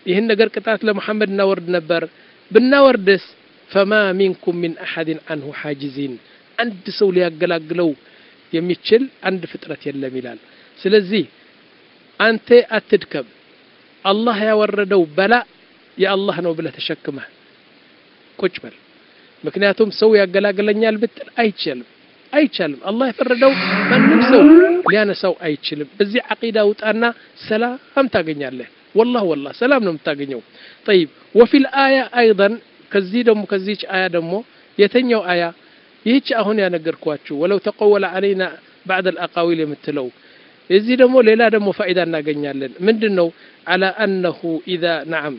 ይህን ነገር ቅጣት ለሙሐመድ እናወርድ ነበር ብናወርድስ فما منكم من احد عنه حاجزين አንድ ሰው ሊያገላግለው የሚችል አንድ ፍጥረት የለም ይላል ስለዚህ አንተ አትድከም አላህ ያወረደው በላ የአላህ ነው ብለህ ተሸክመህ ቁጭ በል ምክንያቱም ሰው ያገላግለኛል ብትል አይችልም አይችልም አላህ የፈረደው ማንም ሰው ሊያነሳው አይችልም በዚህ አቂዳ ውጣና ሰላም ታገኛለህ والله والله ሰላም ነው የምታገኘው طيب وفي الايه ايضا ከዚህ ደግሞ ከዚህች አያ ደግሞ የተኛው አያ ይህች አሁን ያነገርኳችሁ ወለው ተቀወለ علينا بعد الاقاويل የምትለው እዚህ ደግሞ ሌላ ደግሞ ፋይዳ እናገኛለን ምንድነው على انه اذا نعم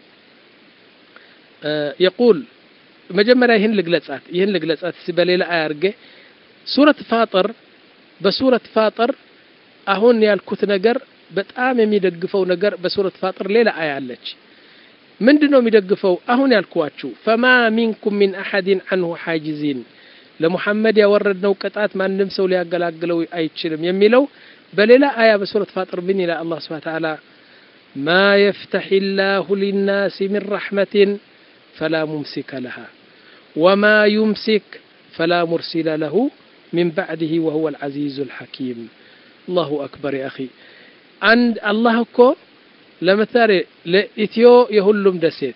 يقول መጀመሪያ ይሄን ልግለጻት ይሄን ልግለጻት በሌላ አያ አርገ ሱረት ፋጥር በሱረት ፋጥር አሁን ያልኩት ነገር በጣም የሚደግፈው ነገር በሱረት ፋጥር ሌላ አያ አለች ምንድነው የሚደግፈው አሁን ያልኳችሁ فما منكم من احد عنه حاجزين ለሙሐመድ ያወረድነው ቅጣት ማንንም ሰው ሊያገላግለው አይችልም የሚለው በሌላ አያ በሱረት ፋጥር ምን ይላል አላህ Subhanahu Wa Ta'ala ما يفتح الله للناس من رحمة فلا ممسك لها وما يمسك فلا مرسل له من بعده وهو العزيز الحكيم الله أكبر يا أخي عند الله كو ለምሳሌ ለኢትዮ የሁሉም ደሴት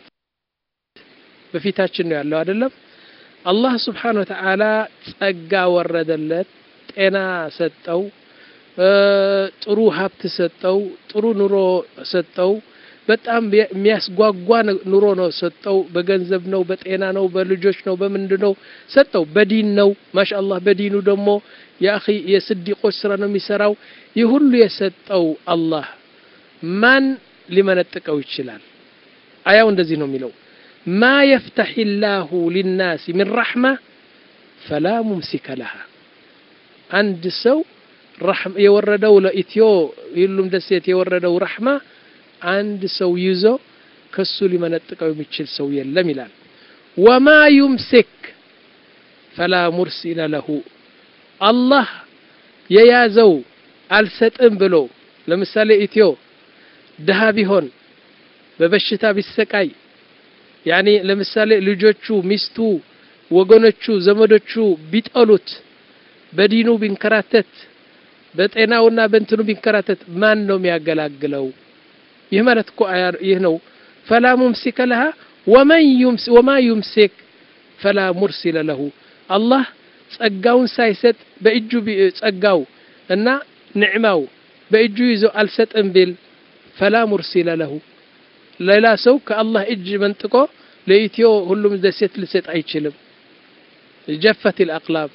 በፊታችን ነው ያለው አይደለም አላህ Subhanahu Wa Ta'ala ጸጋ ወረደለት ጤና ሰጠው ጥሩ ሀብት ሰጠው ጥሩ ኑሮ ሰጠው በጣም የሚያስጓጓ ኑሮ ነው ሰጠው በገንዘብ ነው በጤና ነው በልጆች ነው በምንድነው ሰጠው በዲን ነው ማሻአላህ በዲኑ ደግሞ ያ اخي የስዲቆች ስራ ነው የሚሰራው ይሁሉ የሰጠው አላህ ማን ሊመነጥቀው ይችላል አያው እንደዚህ ነው የሚለው ما يفتح الله للناس من رحمة فلا ممسك لها عند سو رحم يوردوا لإثيو يلوم دسيت يوردوا رحمة عند سو يزو كسو لمنطقه የሚችል ሰው የለም ይላል وما يمسك فلا مرسل له الله የያዘው አልሰጥም ብሎ ለምሳሌ ኢትዮ ደሃ ቢሆን በበሽታ ቢሰቃይ ያኒ ለምሳሌ ልጆቹ ሚስቱ ወገኖቹ ዘመዶቹ ቢጠሉት በዲኑ ቢንከራተት በጤናውና በእንትኑ ቢንከራተት ማን ነው የሚያገላግለው ይህ ማለት እኮ ይህ ነው فلا ممسك لها ومن يمسك وما يمسك فلا مرسل له الله ጸጋውን ሳይሰጥ በእጁ ጸጋው እና ንዕማው በእጁ ይዞ አልሰጥም ቢል فلا مرسل له ሌላ ሰው ከአላህ እጅ መንጥቆ ለኢትዮ ሁሉም ደሴት ልሰጥ አይችልም جفت الأقلام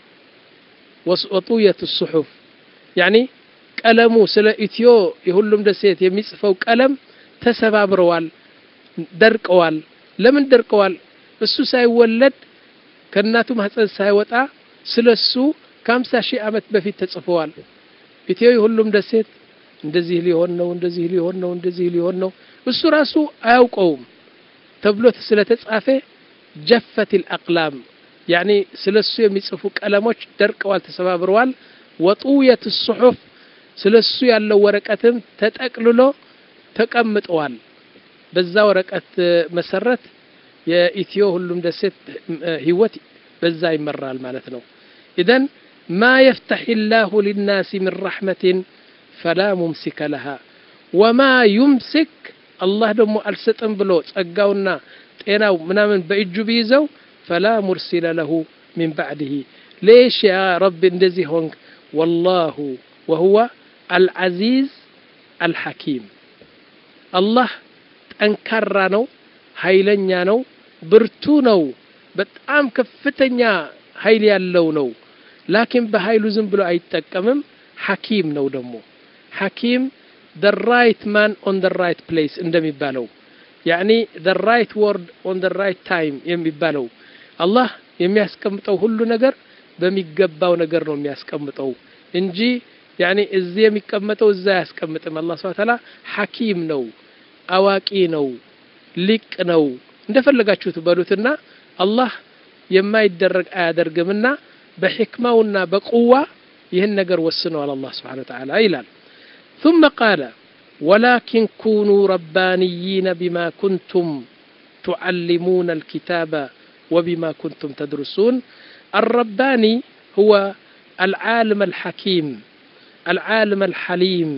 وطويت الصحف يعني ቀለሙ ስለ ኢትዮ የሁሉም ደሴት የሚጽፈው ቀለም ተሰባብረዋል ደርቀዋል ለምን ደርቀዋል እሱ ሳይወለድ ከናቱ ማህፀን ሳይወጣ ስለሱ ከ50 ሺህ ዓመት በፊት ተጽፈዋል ኢትዮ የሁሉም ደሴት እንደዚህ ሊሆን ነው እንደዚህ ሊሆን ነው እንደዚህ ሊሆን ነው እሱ ራሱ አያውቀውም ተብሎ ስለተጻፈ جفت الأقلام يعني ስለሱ የሚጽፉ ቀለሞች ደርቀዋል ተሰባብረዋል وطويت الصحف ስለሱ ያለው ወረቀትም ተጠቅልሎ ተቀምጧል በዛ ወረቀት መሰረት የኢትዮ ሁሉም ደሴት ህይወት በዛ ይመራል ማለት ነው اذا ما يفتح الله للناس من رحمة فلا ممسك لها وما يمسك الله دم الستم بلو ጸጋውና ጤናው ምናምን በእጁ ቢይዘው فلا مرسل له من بعده ليش يا رب እንደዚህ ሆንክ والله وهو العزيز الحكيم الله ጠንካራ ነው ኃይለኛ ነው ብርቱ ነው በጣም ከፍተኛ ኃይል ያለው ነው ላኪን በኃይሉ ዝም ብሎ አይጠቀምም ሐኪም ነው ደግሞ ሐኪም the right man on the right place እንደሚባለው يعني the right word on the right time የሚባለው አላህ የሚያስቀምጠው ሁሉ ነገር በሚገባው ነገር ነው የሚያስቀምጠው እንጂ يعني እዚህ የሚቀመጠው እዛ ያስቀምጥም አላህ Subhanahu Wa Ta'ala ሐኪም ነው አዋቂ ነው ሊቅ ነው እንደፈለጋችሁት በሉትና አላህ የማይደረግ አያደርግምና በህክማውና በቁዋ ይህን ነገር ወስነዋል አላህ Subhanahu Wa Ta'ala ይላል ثم قال ولكن كونوا ربانيين بما كنتم تعلمون الكتاب وبما كنتم تدرسون. الرباني هو العالم الحكيم العالم الحليم.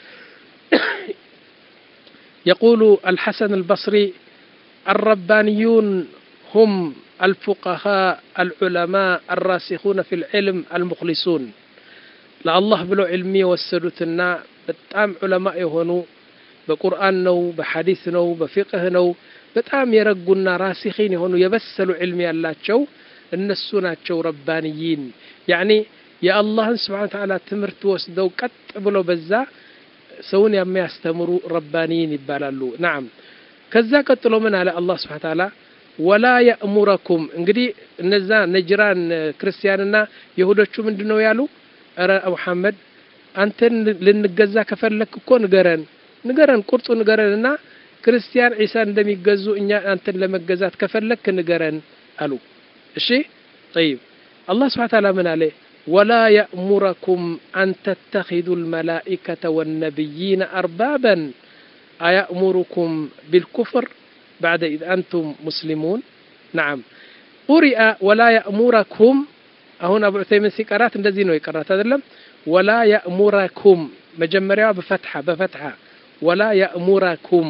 يقول الحسن البصري الربانيون هم الفقهاء العلماء الراسخون في العلم المخلصون. لا الله بلو علمي وسدتنا بتام علماء يهونوا بقرآن نو بحديث نو بفقه نو بتام يرقونا راسخين يهونوا يبسلوا علمي اللاتشو النسو ناتشو ربانيين. يعني يا الله سبحانه وتعالى تمرت وسدو قط بلو بزا سون يما يستمروا ربانيين يبالالو. نعم ከዛ ቀጥሎ ምን አለ አላህ Subhanahu Wa Ta'ala ولا يأمركم እንግዲህ እነዛ ነጅራን ክርስቲያንና ይሁዶቹ ምንድነው ያሉ አረ መሐመድ አንተን ልንገዛ ከፈለክ እኮ ንገረን ንገረን ቁርጡ ንገረንና ክርስቲያን ኢሳ እንደሚገዙ እኛ አንተን ለመገዛት ከፈለክ ንገረን አሉ። እሺ طيب الله سبحانه وتعالى ምን አለ ولا يأمركم أن تتخذوا الملائكة والنبيين أربابا أيأمركم بالكفر بعد إذ أنتم مسلمون. نعم قرئ ولا يأمركم هنا أبو عثيمين سيقرات እንደዚህ ነው የቀራት አይደለም ولا يأمركم مجمريا بفتحة بفتحة ولا يأمركم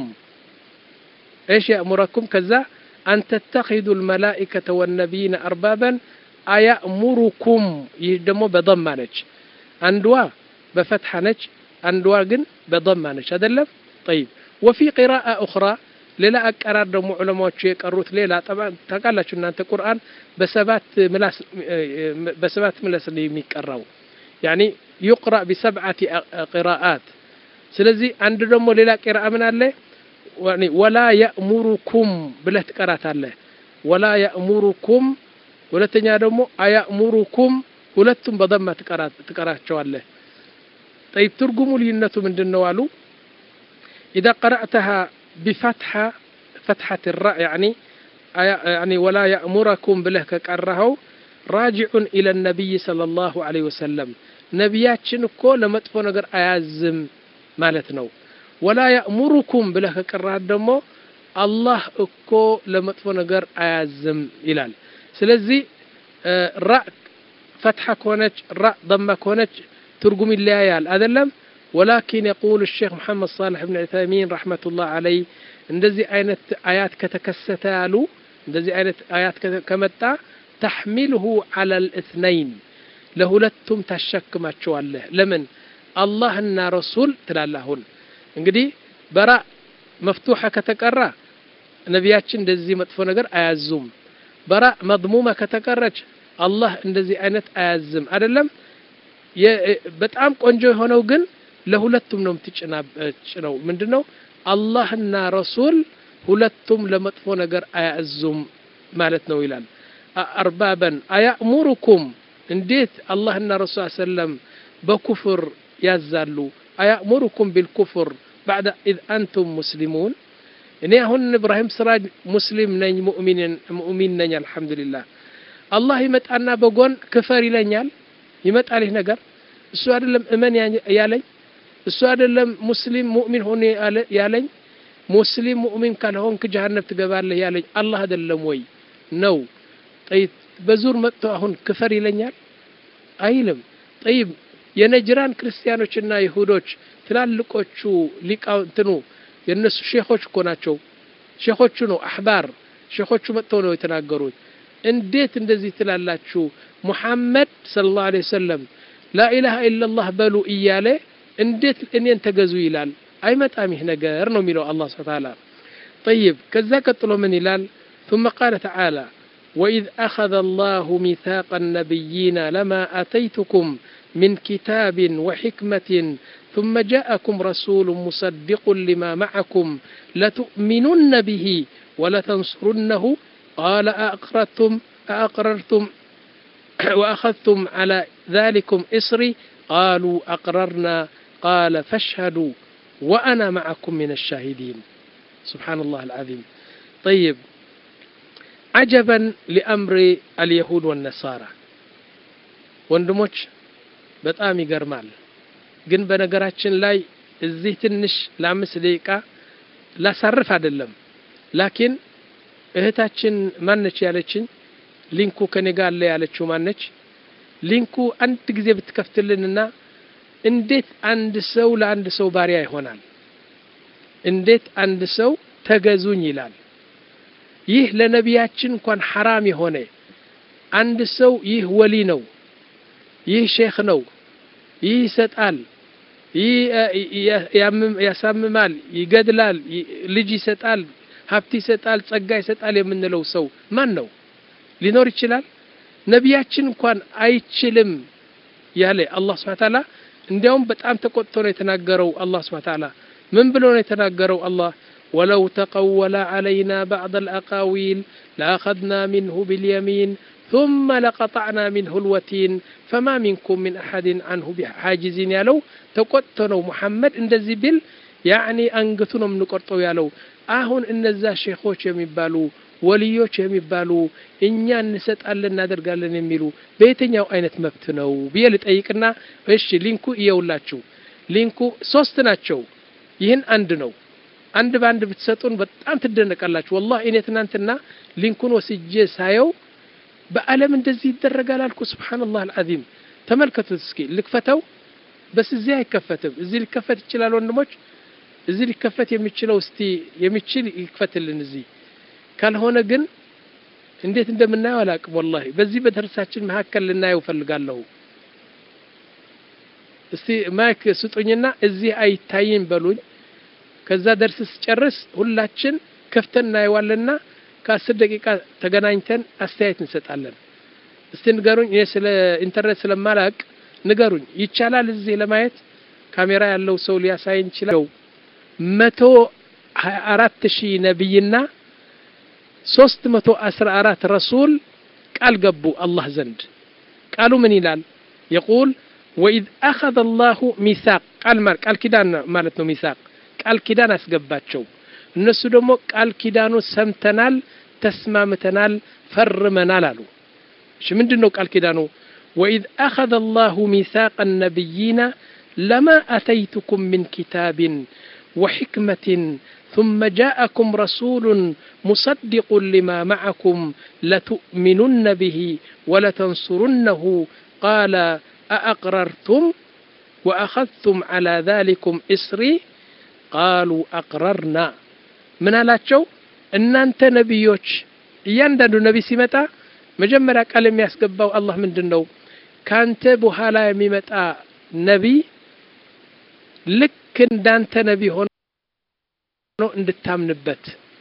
ايش يأمركم كذا أن تتخذوا الملائكة والنبيين أربابا أيأمركم يدمو بضمة نج عندوا بفتحة نج عندوا جن بضمة نج هذا اللف. طيب وفي قراءة أخرى ሌላ አቀራር ደግሞ ዑለማዎች የቀሩት ሌላ طبعا ታውቃላችሁ እናንተ ቁርአን በሰባት ምላስ በሰባት ምላስ ነው የሚቀራው يعني يقرأ بسبعة قراءات. ስለዚህ አንድ ደግሞ ሌላ ቂራአ ምን አለ يعني ولا يأمركم ብለህ ትቀራታለህ ولا يأمركم ሁለተኛ ደግሞ አያእሙሩኩም ሁለቱም በضمه ትቀራት ትቀራቸዋለህ። طيب ትርጉሙ ልዩነቱ ምንድነው አሉ إذا قرأتها بفتحة فتحة الراء يعني يعني ولا يأمركم بله كقرهو راجع إلى النبي صلى الله عليه وسلم نبياتشن እኮ ለመጥፎ ነገር አያዝም ማለት ነው። ولا يأمركم بله كقرها ደግሞ አላህ እኮ ለመጥፎ ነገር አያዝም ይላል። ስለዚህ ራ فتحة كونች ራ ضمه كونች ትርጉም ይለያያል አይደለም። ولكن يقول الشيخ محمد صالح بن عثيمين رحمة الله عليه እንደዚህ አይነት አያት ከተከሰተ ያሉ እንደዚህ አይነት አያት ከመጣ تحمله على الاثنين ለሁለቱም ታሸክማቸዋለህ። ለምን አላህና ረሱል ትላለሁን እንግዲህ በራ መፍቱሐ ከተቀራ ነብያችን እንደዚህ መጥፎ ነገር አያዙም። በራ መضሙማ ከተቀረች አላህ እንደዚህ አይነት አያዝም አይደለም። በጣም ቆንጆ የሆነው ግን ለሁለቱም ነው የምትጭናበጭ ነው ምንድነው አላህና ረሱል ሁለቱም ለመጥፎ ነገር አያዙም ማለት ነው ይላል። አርባበን አያእሙሩኩም እንዴት አላህና ረሱል ሰለም በኩፍር ያዛሉ አያእሙሩኩም بالكفر بعد اذ انتم مسلمون። እኔ አሁን ኢብራሂም ስራጅ ሙስሊም ነኝ ሙእሚን ሙእሚን ነኝ አልহামዱሊላህ አላህ ይመጣና በጎን ክፈር ይለኛል ይመጣል ይህ ነገር እሱ አይደለም እመን ያለኝ እሱ አይደለም ሙስሊም ሙእሚን ሆነ ያለኝ ሙስሊም ሙእሚን ካልሆንክ ጀሃነም ትገባለህ ያለኝ አላህ አይደለም ወይ ነው። طيب በዙር መጥቶ አሁን ክፈር ይለኛል አይልም። طيب የነጅራን ክርስቲያኖችና ይሁዶች ትላልቆቹ ሊቃውንትኑ የነሱ ሼኾች እኮ ናቸው ሼኾቹ ነው አህባር ሼኾቹ መጥተው ነው የተናገሩት። እንዴት እንደዚህ ትላላችሁ ሙሐመድ ሰለላሁ ዐለይሂ ወሰለም لا إله إلا الله بلو إياله እንዴት እኔን ተገዙ ይላል አይመጣም ይህ ነገር ነው የሚለው አላህ Subhanahu Wa Ta'ala። طيب ከዛ ቀጥሎ ምን ይላል ثم قال تعالى وإذ أخذ الله ميثاق النبيين لما أتيتكم من كتاب وحكمة ثم جاءكم رسول مصدق لما معكم لتؤمنن به ولتنصرنه قال أأقررتم أأقررتم وأخذتم على ذلكم إصري قالوا أقررنا قال فاشهدوا وأنا معكم من الشاهدين. سبحان الله العظيم. طيب عجبا لأمر اليهود والنصارى ወንድሞች በጣም ይገርማል ግን በነገራችን ላይ እዚህ ትንሽ ለአምስት ደቂቃ ላሳርፍ አይደለም ላኪን እህታችን ማነች ያለችኝ ሊንኩ ከኔ ጋር አለ ያለችው ማነች ሊንኩ አንድ ጊዜ ብትከፍትልንና እንዴት አንድ ሰው ለአንድ ሰው ባሪያ ይሆናል እንዴት አንድ ሰው ተገዙኝ ይላል ይህ ለነቢያችን እንኳን حرام የሆነ አንድ ሰው ይህ ወሊ ነው ይህ ሼክ ነው ይህ ይሰጣል ይህ ያሳምማል ይገድላል ልጅ ይሰጣል ሀብት ይሰጣል ጸጋ ይሰጣል የምንለው ሰው ማን ነው ሊኖር ይችላል ነቢያችን እንኳን አይችልም ያለ አላህ Subhanahu Ta'ala እንዲያውም በጣም ተቆጥቶ ነው የተናገረው አላህ Subhanahu Ta'ala ምን ብሎ ነው የተናገረው አላህ ولو تقول علينا بعض الأقاويل لأخذنا منه باليمين ثم لقطعنا منه الوتين فما منكم من أحد عنه بحاجزين يالو تقطنوا محمد እንደዚህ ቢል يعني አንገቱንም ንቆርጠው ያለው አሁን እነዛ ሼኾች የሚባሉ ወልዮች የሚባሉ እኛ እንሰጣለን እናደርጋለን የሚሉ በየትኛው አይነት መብት ነው ቢል ጠይቅና እሺ ሊንኩ ይየውላችሁ ሊንኩ ሶስት ናቸው ይህን አንድ ነው አንድ ባንድ ብትሰጡን በጣም ትደነቃላችሁ والله እኔ ትናንትና ሊንኩን ወስጄ ሳየው በአለም እንደዚህ ይደረጋል አልኩ ሱብሃንአላህ አልዓዚም ተመልከቱት እስኪ ልክፈተው በስ እዚህ አይከፈትም እዚህ ሊከፈት ይችላል ወንድሞች እዚህ ሊከፈት የሚችለው እስቲ የሚችል ይከፈትልን እዚህ ካልሆነ ግን እንዴት እንደምናየው አላቅም والله በዚህ በደርሳችን መሐከል ልናየው ፈልጋለሁ እስቲ ማይክ ስጡኝና እዚህ አይታይም በሉኝ ከዛ ደርስ ስጨርስ ሁላችን ከፍተን እናየዋለና ከ10 ደቂቃ ተገናኝተን አስተያየት እንሰጣለን እስቲ ንገሩኝ እኔ ስለ ኢንተርኔት ስለማላቅ ንገሩኝ ይቻላል እዚህ ለማየት ካሜራ ያለው ሰው ሊያሳይን ይችላል መቶ ሃያ አራት ሺህ ነብይና ሶስት መቶ አስራ አራት ረሱል ቃል ገቡ አላህ ዘንድ ቃሉ ምን ይላል يقول واذ اخذ الله ميثاق ቃል ማር ቃል ኪዳን ማለት ነው ሚሳቅ ቃል ኪዳን አስገባቸው እነሱ ደግሞ ቃል ኪዳኑ ሰምተናል ተስማምተናል ፈርመናል አሉ እሺ ምንድነው ቃል ኪዳኑ واذ اخذ الله ميثاق النبيين لما اتيتكم من كتاب وحكمة ثم جاءكم رسول مصدق لما معكم لتؤمنن به ولتنصرنه قال أأقررتم وأخذتم على ذلكم إسري قالوا أقررنا من አላቸው እናንተ ነብዮች እያንዳንዱ ነብይ ሲመጣ መጀመሪያ ቃል የሚያስገባው አላህ ምንድነው ካንተ በኋላ የሚመጣ ነብይ ልክ እንዳንተ ነብይ ሆኖ እንድታምንበት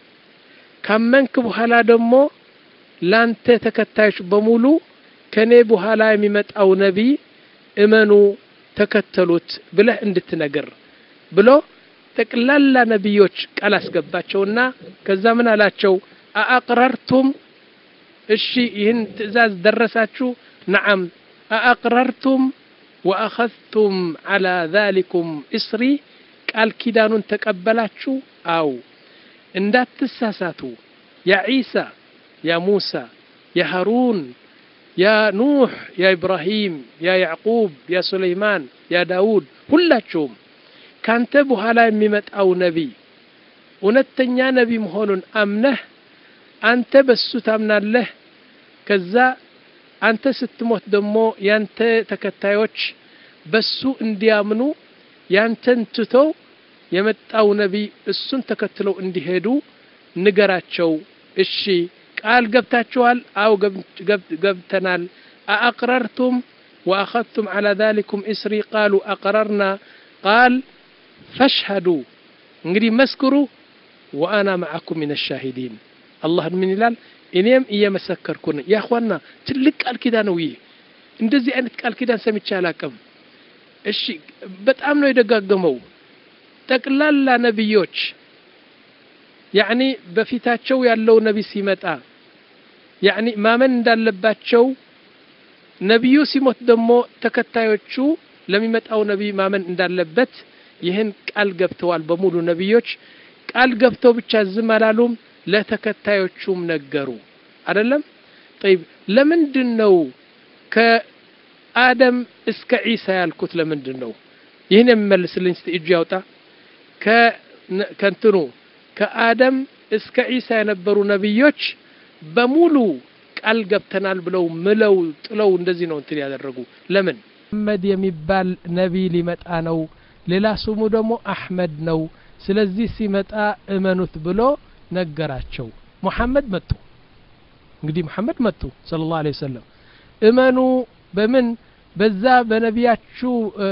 ካመንክ በኋላ ደግሞ ላንተ ተከታዮች በሙሉ ከኔ በኋላ የሚመጣው ነብይ እመኑ ተከተሉት ብለህ እንድትነገር ብሎ ተቀላላ ነብዮች ቃል አስገባቸውና ከዛ ምን አላቸው አአቅረርቱም እሺ ይህን ትእዛዝ ደረሳችሁ نعم أأقررتم وأخذتم على ذلكم إسري قال كيدانون تقبلاتشو أو اندات تساساتو يا عيسى يا موسى يا هارون يا نوح يا إبراهيم يا يعقوب يا سليمان يا داود كلاتشوم كانت بحالا ممت أو نبي ونتنيا نبي مهون أمنه أنت بسو تامنا له كذا أنت ستموت دمو يانت تكتايوش بسو انديامنو يانتن تتو يمتاو نبي السن تكتلو انديهدو نقراتشو الشي قال قبتاتشوال أو قبتنال أأقررتم وأخذتم على ذلكم إسري قالوا أقررنا قال فاشهدوا نقري مسكروا وأنا معكم من الشاهدين الله من الال إنيم إيا مسكركن يا أخوانا تلك الكدانوي እንደዚህ አይነት ቃል ኪዳን ሰምቼ አላቀም እሺ በጣም ነው ይደጋገመው ጠቅላላ ነብዮች يعني በፊታቸው ያለው ነብይ ሲመጣ يعني ማመን እንዳለባቸው ነብዩ ሲሞት ደግሞ ተከታዮቹ ለሚመጣው ነብይ ማመን እንዳለበት ይህን ቃል ገብተዋል በሙሉ ነብዮች ቃል ገብተው ብቻ ዝም አላሉም ለተከታዮቹም ነገሩ አይደለም طيب ለምንድነው ከአደም እስከ ኢሳ ያልኩት ለምንድነው ይህን የሚመልስልኝ እስቲ እጅ ያውጣ። ከከንትኑ ከአደም እስከ ዒሳ የነበሩ ነብዮች በሙሉ ቃል ገብተናል ብለው ምለው ጥለው እንደዚህ ነው እንትን ያደረጉ። ለምን መሐመድ የሚባል ነብይ ሊመጣ ነው፣ ሌላ ስሙ ደግሞ አህመድ ነው፣ ስለዚህ ሲመጣ እመኑት ብሎ ነገራቸው። መሐመድ መጡ። እንግዲህ መሐመድ መጡ ሰለላሁ ዐለይሂ ወሰለም እመኑ በምን በዛ በነቢያችሁ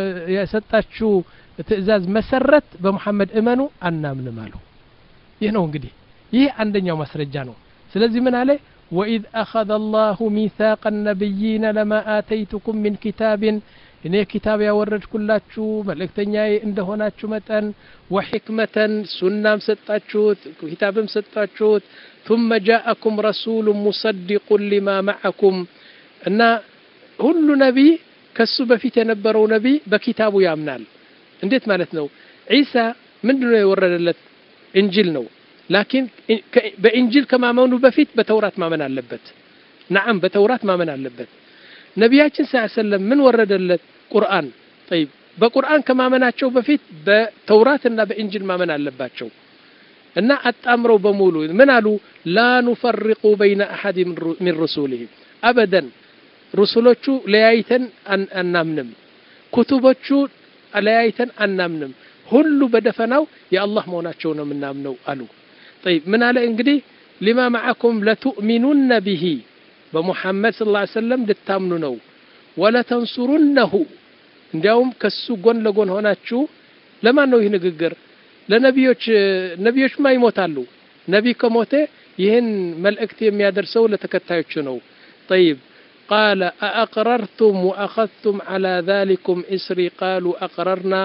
የሰጣችሁ ትእዛዝ መሰረት በመሐመድ እመኑ አናምንም አሉ። ይህ ነው እንግዲህ ይህ አንደኛው ማስረጃ ነው። ስለዚህ ምን አለ وإذ أخذ الله ميثاق النبيين لما آتيتكم من كتاب إن كتاب يورد كلاتشو ملكتنياي اندهوناتشو متن وحكمة سنة ستاتشوت كتاب ستاتشوت ثم جاءكم رسول مصدق لما معكم أن كل نبي كسب في تنبروا نبي بكتابه يامنال انديت مالتنا عيسى من دون يورد لت إنجيل نو لكن بإنجيل كما مونو بفيت بتوراة ما من اللبت. نعم بتوراة ما من اللبت. نبياتنا صلى الله عليه وسلم من ورد القرآن. طيب بقرآن كما مناتشو بفيت بتوراة إن بإنجيل ما من اللباتشو. إن أتأمروا بمولو من قالوا لا نفرق بين أحد من رسوله أبدا. رسولتشو ليايتن أن أنامنم كتبتشو ليايتن أنامنم هلو بدفناو يا الله موناتشونا من نامنو قالوا. طيب من على انجدي لما معكم لتؤمنون به بمحمد صلى الله عليه وسلم لتامنونه ولا تنصرونه እንዲያውም ከሱ ጎን ለጎን ሆናችሁ ለማን ነው ይህ ንግግር? ለነቢዮች ነቢዮችማ ይሞታሉ። ነቢይ ከሞተ ይህን መልእክት የሚያደርሰው ለተከታዮቹ ነው። طيب قال أأقررتم وأخذتم على ذلكم إسري قالوا أقررنا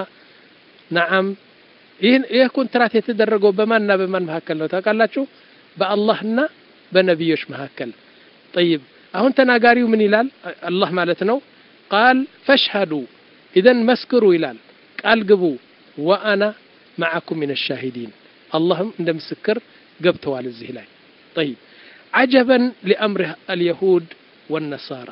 نعم ይህን ይህ ኮንትራት የተደረገው በማንና በማን መካከል ነው ታውቃላችሁ? በአላህና በነቢዮች መካከል። طيب አሁን ተናጋሪው ምን ይላል? አላህ ማለት ነው። قال فاشهدوا اذا مسكروا ይላል ቃል ግቡ وانا معكم من الشاهدين اللهم እንደ ምስክር ገብተዋል እዚህ ላይ طيب عجبا لامر اليهود والنصارى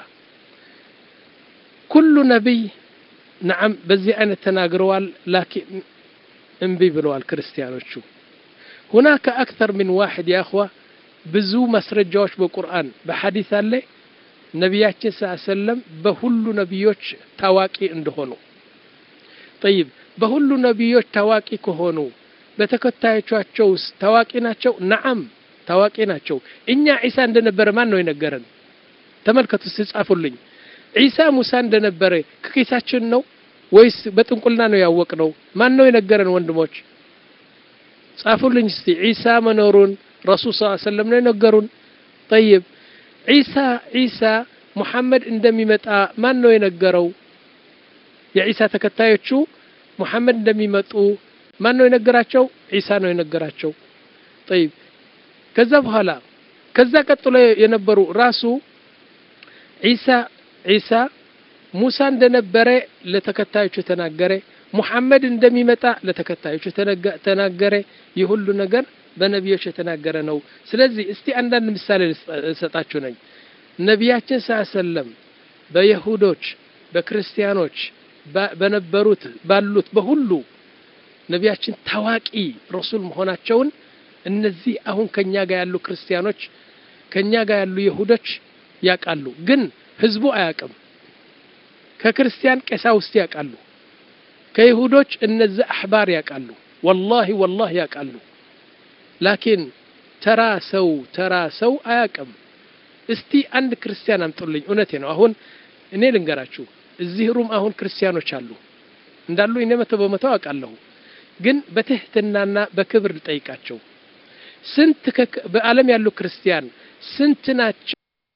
كل نبي نعم በዚህ አይነት ተናግረዋል لكن انبي بلوال كريستيانوچو هناك اكثر من واحد يا اخوه بزو مسرجاوش بالقران بحديث الله نبياتنا صلى الله عليه وسلم بهلو نبيوች ታዋቂ እንደሆኑ طيب በሁሉ ነብዮች ታዋቂ ከሆኑ በተከታዮቻቸው ታዋቂ ናቸው። نعم ታዋቂ ናቸው። እኛ ዒሳ እንደነበረ ማን ነው የነገረን? ተመልከቱ ሲጻፉልኝ ዒሳ ሙሳ እንደነበረ ከኪሳችን ነው ወይስ በጥንቁልና ነው ያወቅነው? ማን ነው የነገረን? ወንድሞች ጻፉልኝ እስቲ። ዒሳ መኖሩን ረሱል ሰለላሁ ዐለይሂ ወሰለም ነው የነገሩን። طيب ዒሳ ዒሳ ሙሐመድ እንደሚመጣ ማን ነው የነገረው? የዒሳ ተከታዮቹ ሙሐመድ እንደሚመጡ ማን ነው የነገራቸው? ዒሳ ነው የነገራቸው። طيب ከዛ በኋላ ከዛ ቀጥሎ የነበሩ ራሱ ዒሳ ዒሳ ሙሳ እንደነበረ ለተከታዮቹ ተናገረ። ሙሐመድ እንደሚመጣ ለተከታዮቹ ተናገረ። ይሁሉ ነገር በነቢዮች የተናገረ ነው። ስለዚህ እስቲ አንዳንድ ምሳሌ ልሰጣችሁ ነኝ። ነቢያችን ሰለላሁ ዐለይሂ ወሰለም በይሁዶች በክርስቲያኖች በነበሩት ባሉት በሁሉ ነቢያችን ታዋቂ ረሱል መሆናቸውን እነዚህ አሁን ከኛ ጋር ያሉ ክርስቲያኖች ከኛ ጋር ያሉ ይሁዶች ያቃሉ፣ ግን ህዝቡ አያቅም። ከክርስቲያን ቀሳውስት ያቃሉ፣ ከይሁዶች እነዚህ አህባር ያቃሉ። والله والله ያቃሉ። ላኪን ተራ ሰው ተራ ሰው አያቅም። እስቲ አንድ ክርስቲያን አምጡልኝ። እውነቴ ነው። አሁን እኔ ልንገራችሁ እዚህ ሩም አሁን ክርስቲያኖች አሉ እንዳሉ እኔ መቶ በመቶ አውቃለሁ። ግን በትህትናና በክብር ልጠይቃቸው ስንት በዓለም ያሉ ክርስቲያን ስንት ናቸው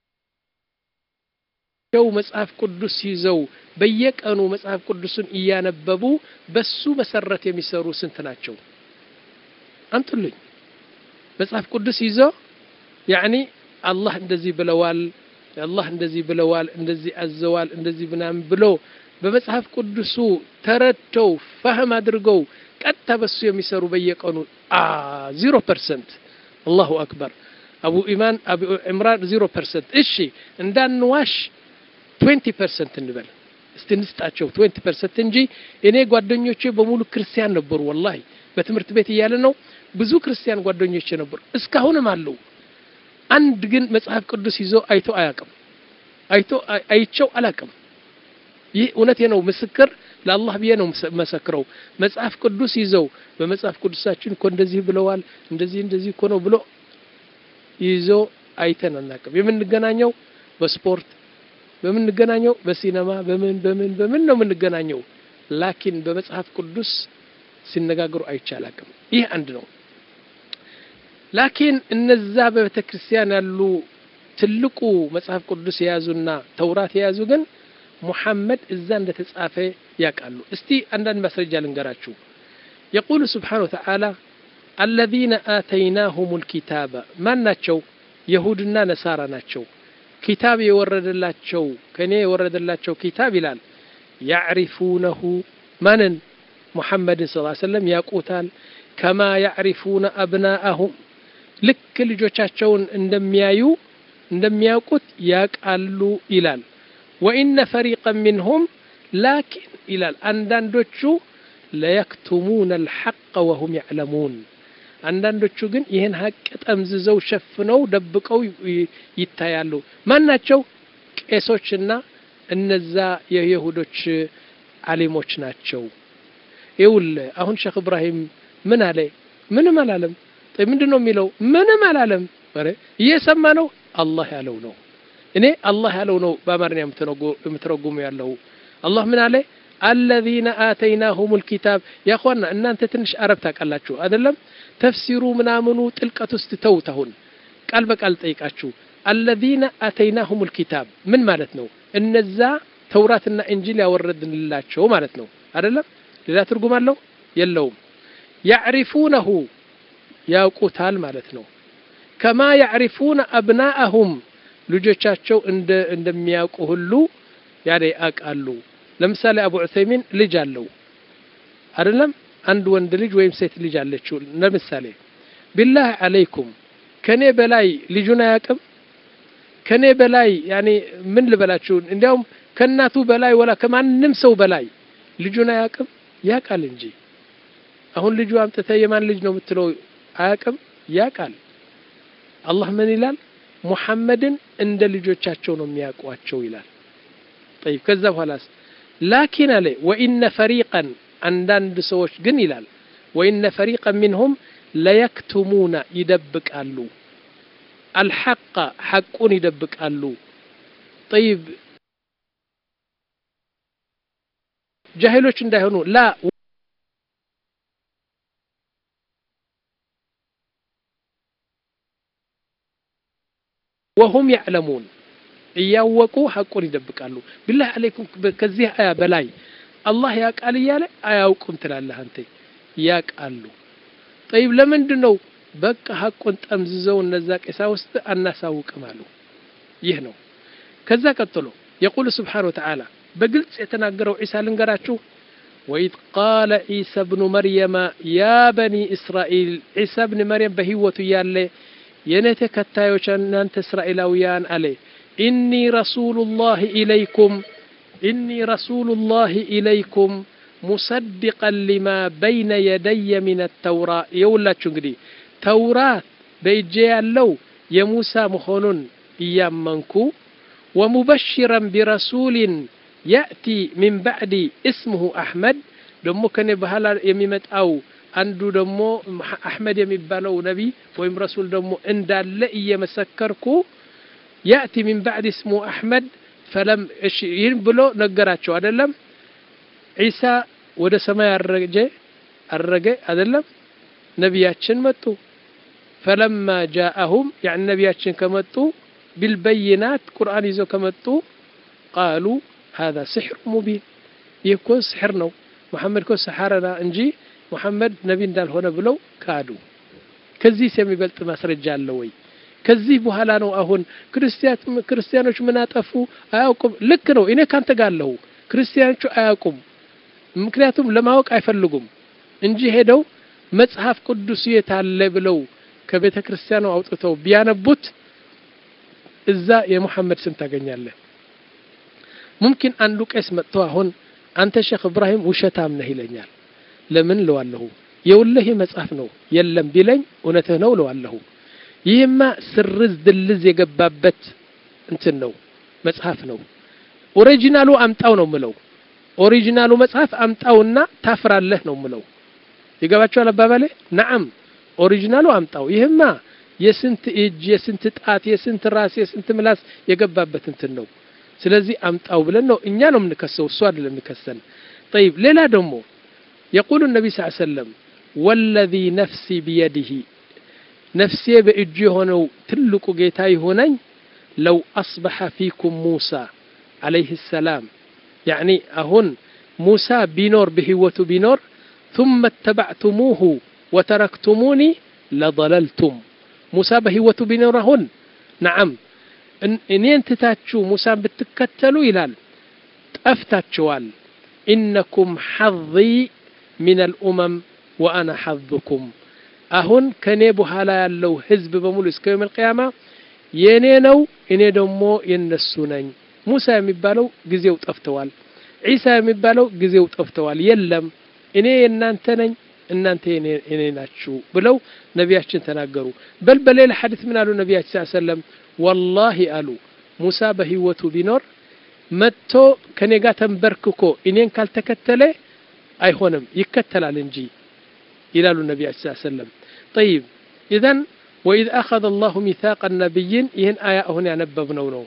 መጽሐፍ ቅዱስ ይዘው በየቀኑ መጽሐፍ ቅዱስን እያነበቡ በሱ መሰረት የሚሰሩ ስንት ናቸው? አንቱልኝ። መጽሐፍ ቅዱስ ይዘው ያኒ አላህ እንደዚህ ብለዋል፣ አላህ እንደዚህ ብለዋል፣ እንደዚህ አዘዋል፣ እንደዚህ ብናም ብሎ በመጽሐፍ ቅዱሱ ተረድተው ፈህም አድርገው ቀጥታ በሱ የሚሰሩ በየቀኑ አ ዜሮ ፐርሰንት አላሁ አክበር። አቡ ኢማን አቡ ኢምራን ዜሮ ፐርሰንት። እሺ እንዳንዋሽ عشرين ፐርሰንት እንበል استنስጣቸው twenty percent እንጂ እኔ ጓደኞቼ በሙሉ ክርስቲያን ነበሩ والله በትምህርት ቤት እያለ ነው ብዙ ክርስቲያን ጓደኞቼ ነበሩ እስካሁንም አሉ አንድ ግን መጽሐፍ ቅዱስ ይዞ አይቶ አያውቅም አይቶ አይቸው አላውቅም ይህ እውነቴ ነው ምስክር ለአላህ ብዬ ነው መሰክረው መጽሐፍ ቅዱስ ይዘው በመጽሐፍ ቅዱሳችን እኮ እንደዚህ ብለዋል እንደዚህ እንደዚህ እኮ ነው ብሎ ይዞ አይተን አናውቅም የምንገናኘው በስፖርት በምንገናኘው በሲኒማ በምን በምን በምን ነው የምንገናኘው ላኪን በመጽሐፍ ቅዱስ ሲነጋገሩ አይቻላቅም ይህ አንድ ነው ላኪን እነዛ በቤተክርስቲያን ያሉ ትልቁ መጽሐፍ ቅዱስ የያዙና ተውራት የያዙ ግን ሙሐመድ እዛ እንደተጻፈ ያቃሉ እስቲ አንዳንድ ማስረጃ ልንገራችሁ يقول سبحانه وتعالى الذين آتيناهم الكتاب ما ናቸው ይሁድና ነሳራ ናቸው كتاب يوردላቸው ከኔ የወረደላቸው كتاب ይላል يعرفونه من محمد صلى الله عليه وسلم ያቁታል كما يعرفون أبناءهم ልክ ልጆቻቸውን እንደሚያዩ እንደሚያውቁት ያቃሉ ይላል وإن فريقا منهم لكن إلى አንዳንዶቹ ليكتمون الحق وهم يعلمون አንዳንዶቹ ግን ይሄን ሐቅ ጠምዝዘው ሸፍነው ደብቀው ይታያሉ ማናቸው ቄሶችና እነዛ የይሁዶች ዓሊሞች ናቸው ይውል አሁን ሼክ ኢብራሂም ምን አለ ምንም አላለም طيب ምንድነው የሚለው ምንም አላለም አረ እየሰማ ነው አላህ ያለው ነው እኔ አላህ ያለው ነው በአማርኛ የምትረጉሙ ያለው አላህ ምን አለ الذين آتيناهم الكتاب يا اخوانا እናንተ ትንሽ አረብ ታውቃላችሁ አይደለም ተፍሲሩ ምናምኑ ጥልቀት ውስጥ ተውተውን ቃል በቃል ጠይቃችሁ الذين آتيناهم الكتاب ምን ማለት ነው እነዛ ተውራትና እንጂል ያወረድንላቸው ማለት ነው አይደለም ሌላ ትርጉም አለው የለውም يعرفونه ያውቁታል ማለት ነው كما يعرفون أبناءهم ልጆቻቸው እንደ እንደሚያውቁ ሁሉ ያኔ አቃሉ ለምሳሌ አቡ ዑሰይሚን ልጅ አለው አይደለም አንድ ወንድ ልጅ ወይም ሴት ልጅ አለችው ለምሳሌ بالله عليكم ከኔ በላይ ልጁን አያውቅም ከኔ በላይ ያኔ ምን ልበላችሁ እንዲያውም ከናቱ በላይ ወላ ከማንም ሰው በላይ ልጁን አያውቅም ያውቃል እንጂ አሁን ልጁ አምጥተ የማን ልጅ ነው የምትለው አያውቅም ያውቃል አላህ ምን ይላል ሙሐመድን እንደ ልጆቻቸው ነው የሚያውቋቸው ይላል طيب ከዛ በኋላስ لكن عليه وإن فريقا عندند سوش ግን ይላል وإن فريقا منهم ليكتمون يدبقالو الحق حقون يدبقالو طيب جاهلوች እንዳይሆኑ لا وهم يعلمون እያወቁ ሐቁን ይደብቃሉ بالله عليكم ከዚህ አያ በላይ አላህ ያቃል ይያለ አያውቁም ትላለህ አንተ ያቃሉ طيب ለምንድነው በቃ ሐቁን ጠምዝዘው እነዛ ቀሳውስት አናሳውቅም አሉ ይህ ነው ከዛ ቀጥሎ يقول سبحانه وتعالى በግልጽ የተናገረው ኢሳ ልንገራችሁ وإذ قال عيسى ابن مريم يا بني إسرائيل عيسى ابن مريم በህይወቱ ያለ የኔ ተከታዮች እናንተ እስራኤላውያን አለ إني رسول الله إليكم إني رسول الله إليكم مصدقا لما بين يدي من التوراة يولاችሁ እንግዲህ ተውራት በእጄ ያለው የሙሳ መሆኑን እያመንኩ ومبشرا برسول يأتي من بعدي اسمه أحمد ደሞ ከኔ በኋላ የሚመጣው አንዱ ደሞ አህመድ የሚባለው ነብይ ወይም ረሱል ደሞ እንዳለ እየመሰከርኩ يأتي من بعد اسمه أحمد فلم ينبلو نقراቸው አይደለም ኢሳ ወደ ሰማይ አረገ አረገ አይደለም ነብያችን መጡ فلما جاءهم يعني ነብያችን ከመጡ بالبينات قرآن ይዘው ከመጡ قالوا هذا سحر مبين يكون سحر ነው መሐመድ ኮ ሰሐራና እንጂ መሐመድ ነብይ እንዳልሆነ ብለው ካዱ ከዚህ የሚበልጥ ማስረጃ አለ ወይ ከዚህ በኋላ ነው አሁን ክርስቲያን ክርስቲያኖች ምን አጠፉ አያውቁም ልክ ነው እኔ ካንተ ጋር አለው ክርስቲያኖች አያውቁም ምክንያቱም ለማወቅ አይፈልጉም እንጂ ሄደው መጽሐፍ ቅዱስ የታለ ብለው ከቤተ ክርስቲያኑ አውጥተው ቢያነቡት እዛ የሙሐመድ ስም ታገኛለህ ممكن አንዱ ቄስ መጥቶ አሁን አንተ ሼክ ኢብራሂም ውሸታም ነህ ይለኛል ለምን ለዋለሁ የውልህ መጽሐፍ ነው የለም ቢለኝ እውነትህ ነው ለዋለሁ ይህማ ስርዝ ድልዝ የገባበት እንትን ነው መጽሐፍ ነው ኦሪጂናሉ አምጣው ነው ምለው ኦሪጂናሉ መጽሐፍ አምጣውና ታፍራለህ ነው ምለው ይገባችኋል አባባሌ ነዓም ኦሪጂናሉ አምጣው ይህማ የስንት እጅ የስንት ጣት የስንት ራስ የስንት ምላስ የገባበት እንትን ነው ስለዚህ አምጣው ብለን ነው እኛ ነው የምንከሰው እሱ አይደለም የሚከሰን طيب ሌላ ደግሞ يقول النبي صلى الله عليه وسلم والذي نفسي بيده نفسي بእጁ ሆነው ትልቁ ጌታ ይሆነኝ لو اصبح فيكم موسى عليه السلام يعني አሁን موسى ቢኖር በህይወቱ ቢኖር ثم اتبعتموه وتركتموني لضللتم موسى بهيوته ቢኖር አሁን نعم እኔን ትታችሁ ሙሳን ብትከተሉ ይላል ጠፍታችኋል انكم حظي من الامم وانا حظكم አሁን ከኔ በኋላ ያለው ህዝብ በሙሉ እስከ የውም القيامه የኔ ነው እኔ ደግሞ የነሱ ነኝ ሙሳ የሚባለው ጊዜው ጠፍተዋል ኢሳ የሚባለው ጊዜው ጠፍተዋል የለም እኔ የናንተ ነኝ እናንተ እኔ ናችሁ ብለው ነቢያችን ተናገሩ በል በሌላ ሐዲስ ምን አሉ ነቢያችን ሰለላሁ ዐለይሂ ወሰለም والله አሉ ሙሳ በህይወቱ ቢኖር መጥቶ ከኔ ጋር ተንበርክኮ እኔን ካልተከተለ አይሆንም ይከተላል እንጂ ይላሉ ነቢያችን ሰለላሁ ዐለይሂ ወሰለም طيب اذا واذ اخذ الله ميثاق النبيين ይህን አያ አሁን ያነበብነው ነው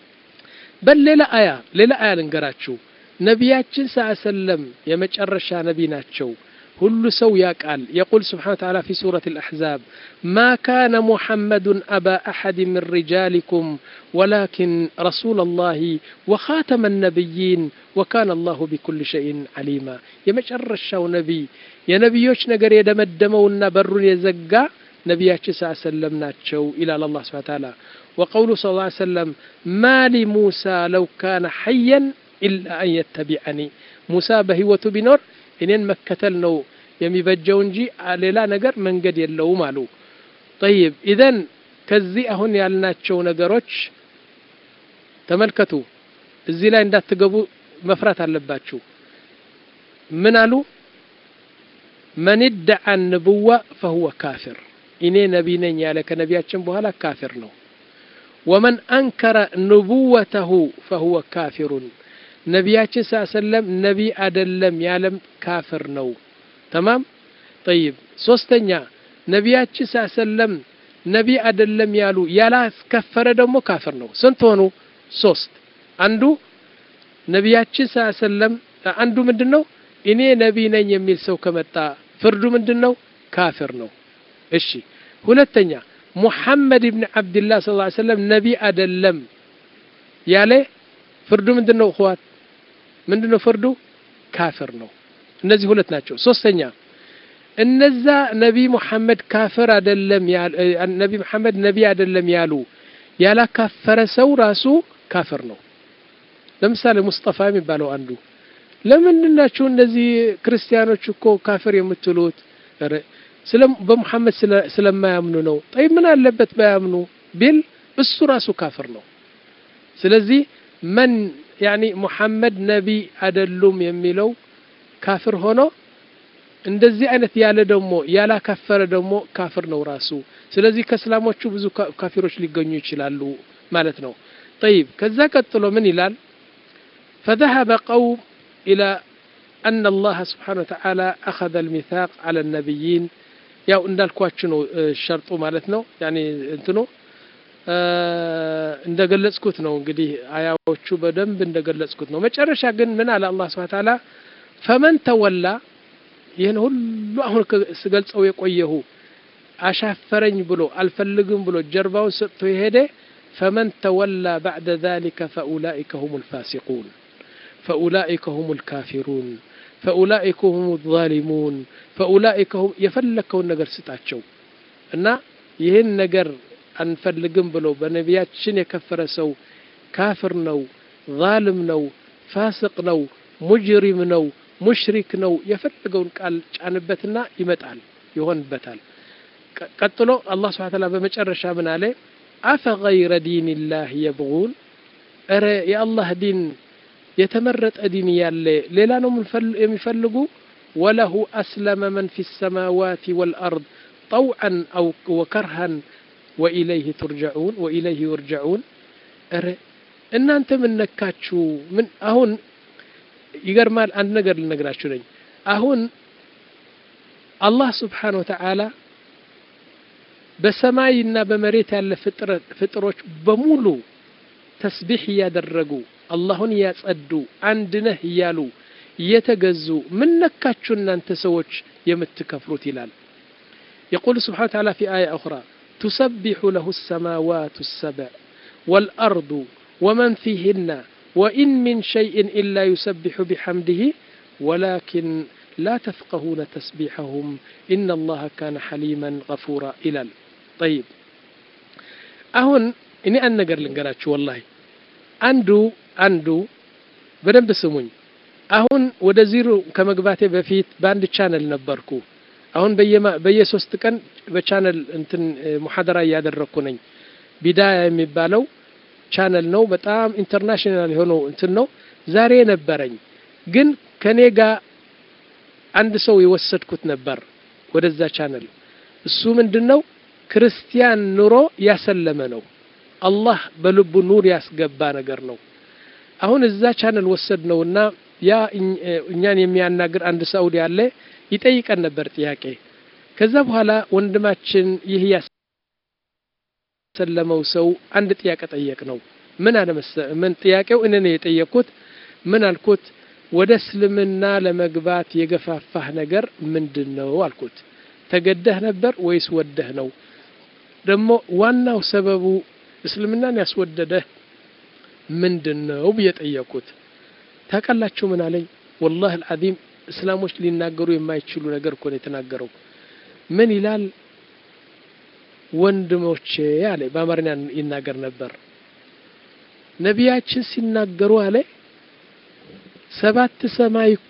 በል ሌላ አያ ሌላ አያ ልንገራችሁ ነቢያችን ሰለላሁ ዐለይሂ ወሰለም የመጨረሻ ነቢ ናቸው كل سو يقال يقول سبحانه وتعالى في سورة الأحزاب ما كان محمد أبا أحد من رجالكم ولكن رسول الله وخاتم النبيين وكان الله بكل شيء عليما يمشرشوا نبي يا نبيوش نجر يدمدمونا برون يزقا نبياتش صلى الله عليه وسلم ناتشو إلى الله سبحانه وتعالى وقوله صلى الله عليه وسلم ما لموسى لو كان حيا إلا أن يتبعني موسى بهوة بنور እኔን መከተል ነው የሚበጀው እንጂ ሌላ ነገር መንገድ የለውም አሉ طيب اذا ከዚህ አሁን ያልናቸው ነገሮች ተመልከቱ እዚህ ላይ እንዳትገቡ መፍራት አለባችሁ ምን አሉ من ادعى النبوة فهو كافر እኔ ነብይ ነኝ ያለ ከነቢያችን በኋላ ካፊር ነው ومن انكر نبوته فهو كافر ነቢያችን ሰለላም ነቢ አይደለም ያለም ካፍር ነው تمام طيب ሶስተኛ ነቢያችን ሰለላም ነቢ አይደለም ያሉ ያላስከፈረ ደግሞ ካፍር ነው ስንት ሆኑ ሶስት አንዱ ነቢያችን ሰለላም አንዱ ምንድነው እኔ ነቢ ነኝ የሚል ሰው ከመጣ ፍርዱ ምንድነው ካፍር ነው እሺ ሁለተኛ ሙሐመድ ኢብኑ አብዱላህ ሰለላሁ ዐለይሂ ወሰለም ነቢ አይደለም ያለ ፍርዱ ምንድነው ኸዋት ምንድነው ፍርዱ ካፍር ነው እነዚህ ሁለት ናቸው ሶስተኛ እነዛ ነቢ መሐመድ ካፍር አይደለም ያሉ ነቢ መሐመድ ነቢ አይደለም ያሉ ያላ ካፈረ ሰው ራሱ ካፍር ነው ለምሳሌ ሙስጠፋ የሚባለው አንዱ ለምንድናችሁ እነዚህ ክርስቲያኖች እኮ ካፍር የምትሉት ስለም በመሐመድ ስለማያምኑ ነው طيب ምን አለበት ባያምኑ ቢል እሱ ራሱ ካፍር ነው ስለዚህ من يعني محمد نبي አይደሉም የሚለው ካፍር ሆኖ እንደዚህ አይነት ያለ ደግሞ ያላ ካፈረ ደግሞ ካፍር ነው ራሱ ስለዚህ ከእስላሞቹ ብዙ ካፊሮች ሊገኙ ይችላሉ ማለት ነው طيب ከዛ ቀጥሎ ምን ይላል فذهب قوم الى ان الله سبحانه وتعالى اخذ الميثاق على النبيين ያው እንዳልኳችሁ ነው ሸርጡ ማለት ነው يعني እንትኑ እንደገለጽኩት ነው እንግዲህ አያዎቹ በደንብ እንደገለጽኩት ነው መጨረሻ ግን ምን አለ አላህ Subhanahu Wa Ta'ala فمن تولى ይሄን ሁሉ አሁን ስገልጸው የቆየሁ አሻፈረኝ ብሎ አልፈልግም ብሎ ጀርባውን ሰጥቶ ይሄደ فمن تولى بعد ذلك فاولئك هم الفاسقون فاولئك هم الكافرون فاولئك هم الظالمون فاولئك هم يفلكون ነገር ስጣቸው እና ይሄን ነገር አንፈልግም ብሎ በነቢያችን የከፈረ ሰው ካፍር ነው ዛልም ነው ፋሲቅ ነው ሙጅሪም ነው ሙሽሪክ ነው የፈለገውን ቃል ጫንበትና ይመጣል ይሆንበታል ቀጥሎ አላህ Subhanahu Wa Ta'ala በመጨረሻ ምን አለ አፈ غير دين الله يبغون ኧረ የአላህ ዲን የተመረጠ ዲን ያለ ሌላ ነው የሚፈልጉ ወለሁ አስለመ መን ፊ السماوات والأرض طوعا أو وكرها وإليه ترجعون وإليه يرجعون أره እናንተ ምን ነካችሁ ምን አሁን ይገርማል አንድ ነገር ልነግራችሁ ነኝ አሁን አላህ Subhanahu Wa Ta'ala በሰማይና በመሬት ያለ ፍጥሮች በሙሉ ተስቢህ ያደረጉ አላህን ያጸዱ አንድ ነህ ይያሉ የተገዙ ምን ነካችሁ እናንተ ሰዎች የምትከፍሩት ይላል يقول سبحانه وتعالى في آية أخرى تسبح له السماوات السبع والأرض ومن فيهن وإن من شيء إلا يسبح بحمده ولكن لا تفقهون تسبيحهم إن الله كان حليما غفورا إلى طيب أهون إني أن نقر لنقراتش والله عنده عنده بدن بسموني أهون ودزيرو كما قباتي بفيت باند channel نبركو أهون بيما بيسوست كان بchannel انتن محاضرة يادركوني بداية مبالو channel نو بتام international هونو انتن نو زاري نبرين جن كنيجا عند سو يوسدكوت نبر ወደዛ ቻነል እሱ ምንድነው ክርስቲያን ኑሮ ያሰለመ ነው አላህ በልቡ ኑር ያስገባ ነገር ነው አሁን እዛ ቻነል ወሰድነውና ያ እኛን የሚያናግር አንድ ሳውዲ ያለ ይጠይቀን ነበር ጥያቄ ከዛ በኋላ ወንድማችን ይህ ያሰለመው ሰው አንድ ጥያቄ ጠየቅ ነው ምን አለ ምን ጥያቄው እኔ ነው የጠየቁት ምን አልኩት ወደ እስልምና ለመግባት የገፋፋህ ነገር ምንድነው አልኩት ተገደህ ነበር ወይስ ወደህ ነው ደሞ ዋናው ሰበቡ እስልምናን ያስወደደህ ምንድነው በየጠየቁት ታቀላችሁ ምን አለኝ والله العظيم እስላሞች ሊናገሩ የማይችሉ ነገር እኮ ነው የተናገረው ምን ይላል ወንድሞቼ ያለ በአማርኛ ይናገር ነበር ነቢያችን ሲናገሩ አለ ሰባት ሰማይ እኮ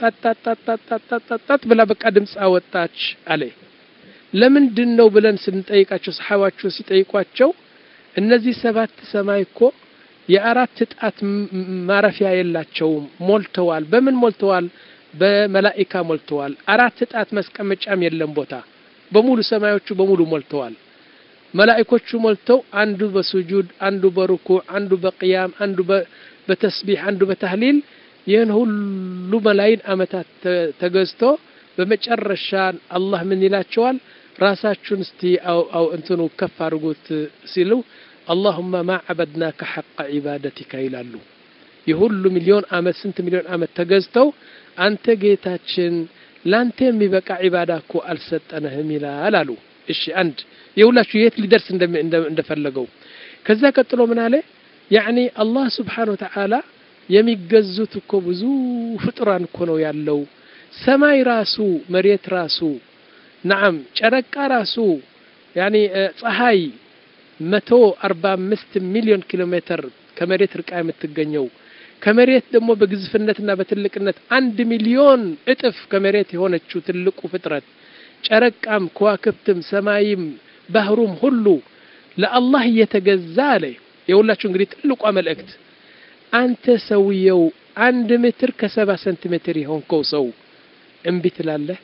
ጣጣጣጣጣጣጣጣ ብላ በቃ ድምጽ አወጣች አለ ለምንድነው ብለን ስንጠይቃቸው ሰሃባቹ ሲጠይቋቸው እነዚህ ሰባት ሰማይ እኮ የአራት ጣት ማረፊያ የላቸውም ሞልተዋል በምን ሞልተዋል በመላእክት ሞልተዋል አራት ጣት መስቀመጫም የለም ቦታ በሙሉ ሰማዮቹ በሙሉ ሞልተዋል መላእክቶቹ ሞልተው አንዱ በሱጁድ አንዱ በሩኩዕ አንዱ በቂያም አንዱ በተስቢህ አንዱ በተህሊል ይህን ሁሉ መላእክት አመታት ተገዝቶ በመጨረሻ አላህ ምን ይላቸዋል ራሳችሁን እስቲ አው አው እንትኑ ከፍ አድርጉት ሲሉ اللهم ما عبدناك حق عبادتك ይላሉ ይሁሉ ሚሊዮን አመት ስንት ሚሊዮን አመት ተገዝተው አንተ ጌታችን ላንተ የሚበቃ ኢባዳ እኮ አልሰጠነህም ይላል አሉ እሺ አንድ የሁላችሁ የት ሊደርስ እንደፈለገው ከዛ ቀጥሎ ምን አለ يعني الله سبحانه وتعالى የሚገዙት እኮ ብዙ ፍጥራን እኮ ነው ያለው ሰማይ ራሱ መሬት ራሱ نعم ጨረቃ ራሱ يعني ፀሐይ መቶ አርባ አምስት ሚሊዮን ኪሎ ሜትር ከመሬት ርቃ የምትገኘው ከመሬት ደግሞ በግዝፍነትና በትልቅነት አንድ ሚሊዮን እጥፍ ከመሬት የሆነችው ትልቁ ፍጥረት ጨረቃም ከዋክብትም ሰማይም ባህሩም ሁሉ ለአላህ እየተገዛ አለ የሁላችሁ እንግዲህ ትልቁ መልእክት አንተ ሰውየው አንድ ሜትር ከሰባ ሴንቲሜትር ይሆንከው ሰው እምቢ ትላለህ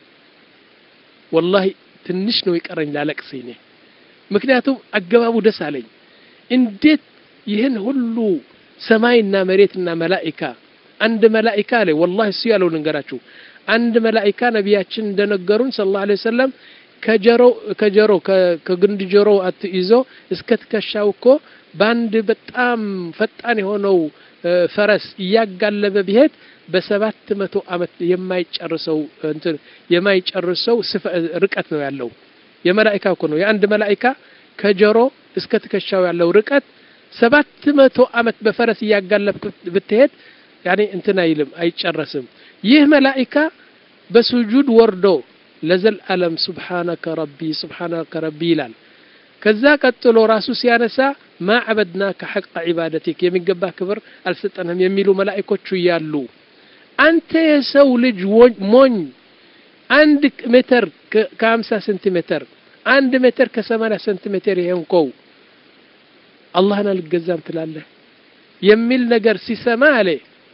والله ትንሽ ነው ይቀረኝ ላለቅሰኝ ምክንያቱም አገባቡ ደስ አለኝ እንዴት ይህን ሁሉ ሰማይና መሬትና መላእክት አንድ መላእክት አለ والله እሱ ያለው ንገራችሁ አንድ መላእክት ነብያችን እንደነገሩን ሰለላሁ ዐለይሂ ወሰለም ከጀሮ ከጀሮ ከግንድ ጀሮ አትይዞ እስከ ተከሻው እኮ ባንድ በጣም ፈጣን የሆነው ፈረስ ያጋለበ ቢሄድ በሰባት መቶ አመት የማይጨርሰው እንትን የማይጨርሰው ርቀት ነው ያለው የመላእክት እኮ ነው የአንድ መላእክት ከጀሮ እስከ ተከሻው ያለው ርቀት ሰባት መቶ አመት በፈረስ ያጋለብክ ብትሄድ يعني እንትና አይልም አይጨረስም ይህ መላእክት በሱጁድ ወርዶ ለዘል ዓለም سبحانك ربي سبحانك ربي ይላል ከዛ ቀጥሎ ራሱ ሲያነሳ ما عبدناك حق عبادتك የሚገባ ክብር አልሰጠንም የሚሉ መላእክቶቹ ያሉ አንተ የሰው ልጅ ሞኝ አንድ ሜትር ከ50 ሴንቲሜትር አንድ ሜትር ከ80 ሴንቲሜትር ይሄንኮው አላህን አልገዛም ትላለህ የሚል ነገር ሲሰማ አለ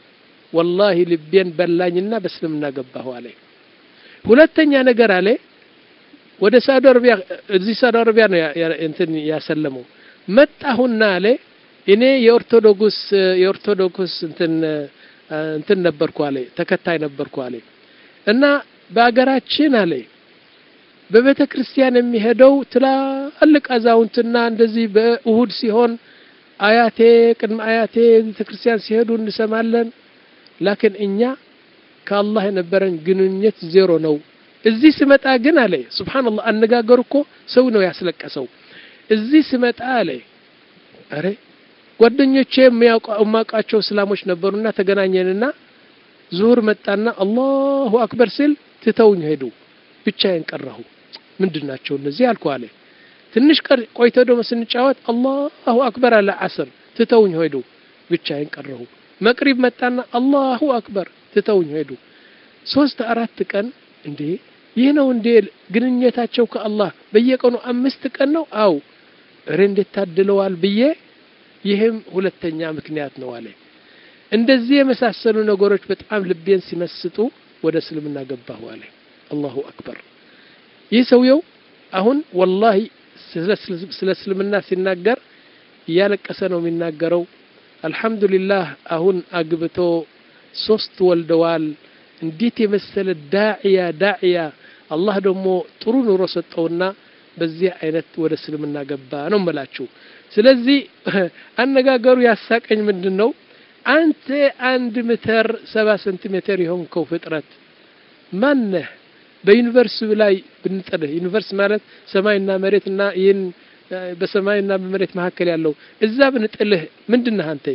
والله ልቤን በላኝና በእስልምና ገባሁ አለ ሁለተኛ ነገር አለ ወደ ሳውዲ አረቢያ እዚህ ሳውዲ አረቢያ ነው እንትን ያሰለመው መጣሁና አለ እኔ የኦርቶዶክስ የኦርቶዶክስ እንትን እንትን ነበርኩ አለ ተከታይ ነበርኩ አለ እና በአገራችን አለ በቤተ ክርስቲያን የሚሄደው ትላልቅ አዛውንትና እንደዚህ በእሁድ ሲሆን አያቴ ቅድመ አያቴ ቤተ ክርስቲያን ሲሄዱ እንሰማለን لكن እኛ ከአላህ የነበረን ግንኙነት ዜሮ ነው እዚህ ስመጣ ግን አለ ሱብሃንአላህ አነጋገሩ እኮ ሰው ነው ያስለቀሰው እዚህ ስመጣ አለ አረ ጓደኞቼ የሚያውቃቸው እስላሞች ነበሩና ተገናኘንና ዙሁር መጣና አላሁ አክበር ሲል ትተውኝ ሄዱ ብቻዬን ቀረሁ ምንድናቸው እነዚህ አልኩ አለ ትንሽ ቆይቶ ደግሞ ስንጫወት አላሁ አክበር አለ አስር ትተውኝ ሄዱ ብቻዬን ቀረሁ መቅሪብ መጣና አላሁ አክበር ትተውኝ ሄዱ ሶስት አራት ቀን እንዴ ይህ ነው እንዴ ግንኙነታቸው ከአላህ በየቀኑ አምስት ቀን ነው አው ረንደ ታድለዋል ብዬ ይሄም ሁለተኛ ምክንያት ነው አለ እንደዚህ የመሳሰሉ ነገሮች በጣም ልቤን ሲመስጡ ወደ እስልምና ገባሁ አለ አላሁ አክበር ይሰውየው አሁን والله ስለ እስልምና ሲናገር ያለቀሰ ነው የሚናገረው አልহামዱሊላህ አሁን አግብቶ ሶስት ወልደዋል እንዴት የመሰለ ዳዒያ ዳዒያ አላህ ደግሞ ጥሩ ኑሮ ሰጠውና በዚህ አይነት ወደ እስልምና ገባ ነው መላችሁ ስለዚህ አነጋገሩ ያሳቀኝ ምንድነው አንተ አንድ ሜትር ሰባ ሴንቲሜትር ይሆንከው ፍጥረት ማን በዩኒቨርሲቲ ላይ ብንጥልህ ዩኒቨርሲቲ ማለት ሰማይና መሬትና ይሄን በሰማይና በመሬት መካከል ያለው እዛ ብንጥልህ ምንድነህ አንተ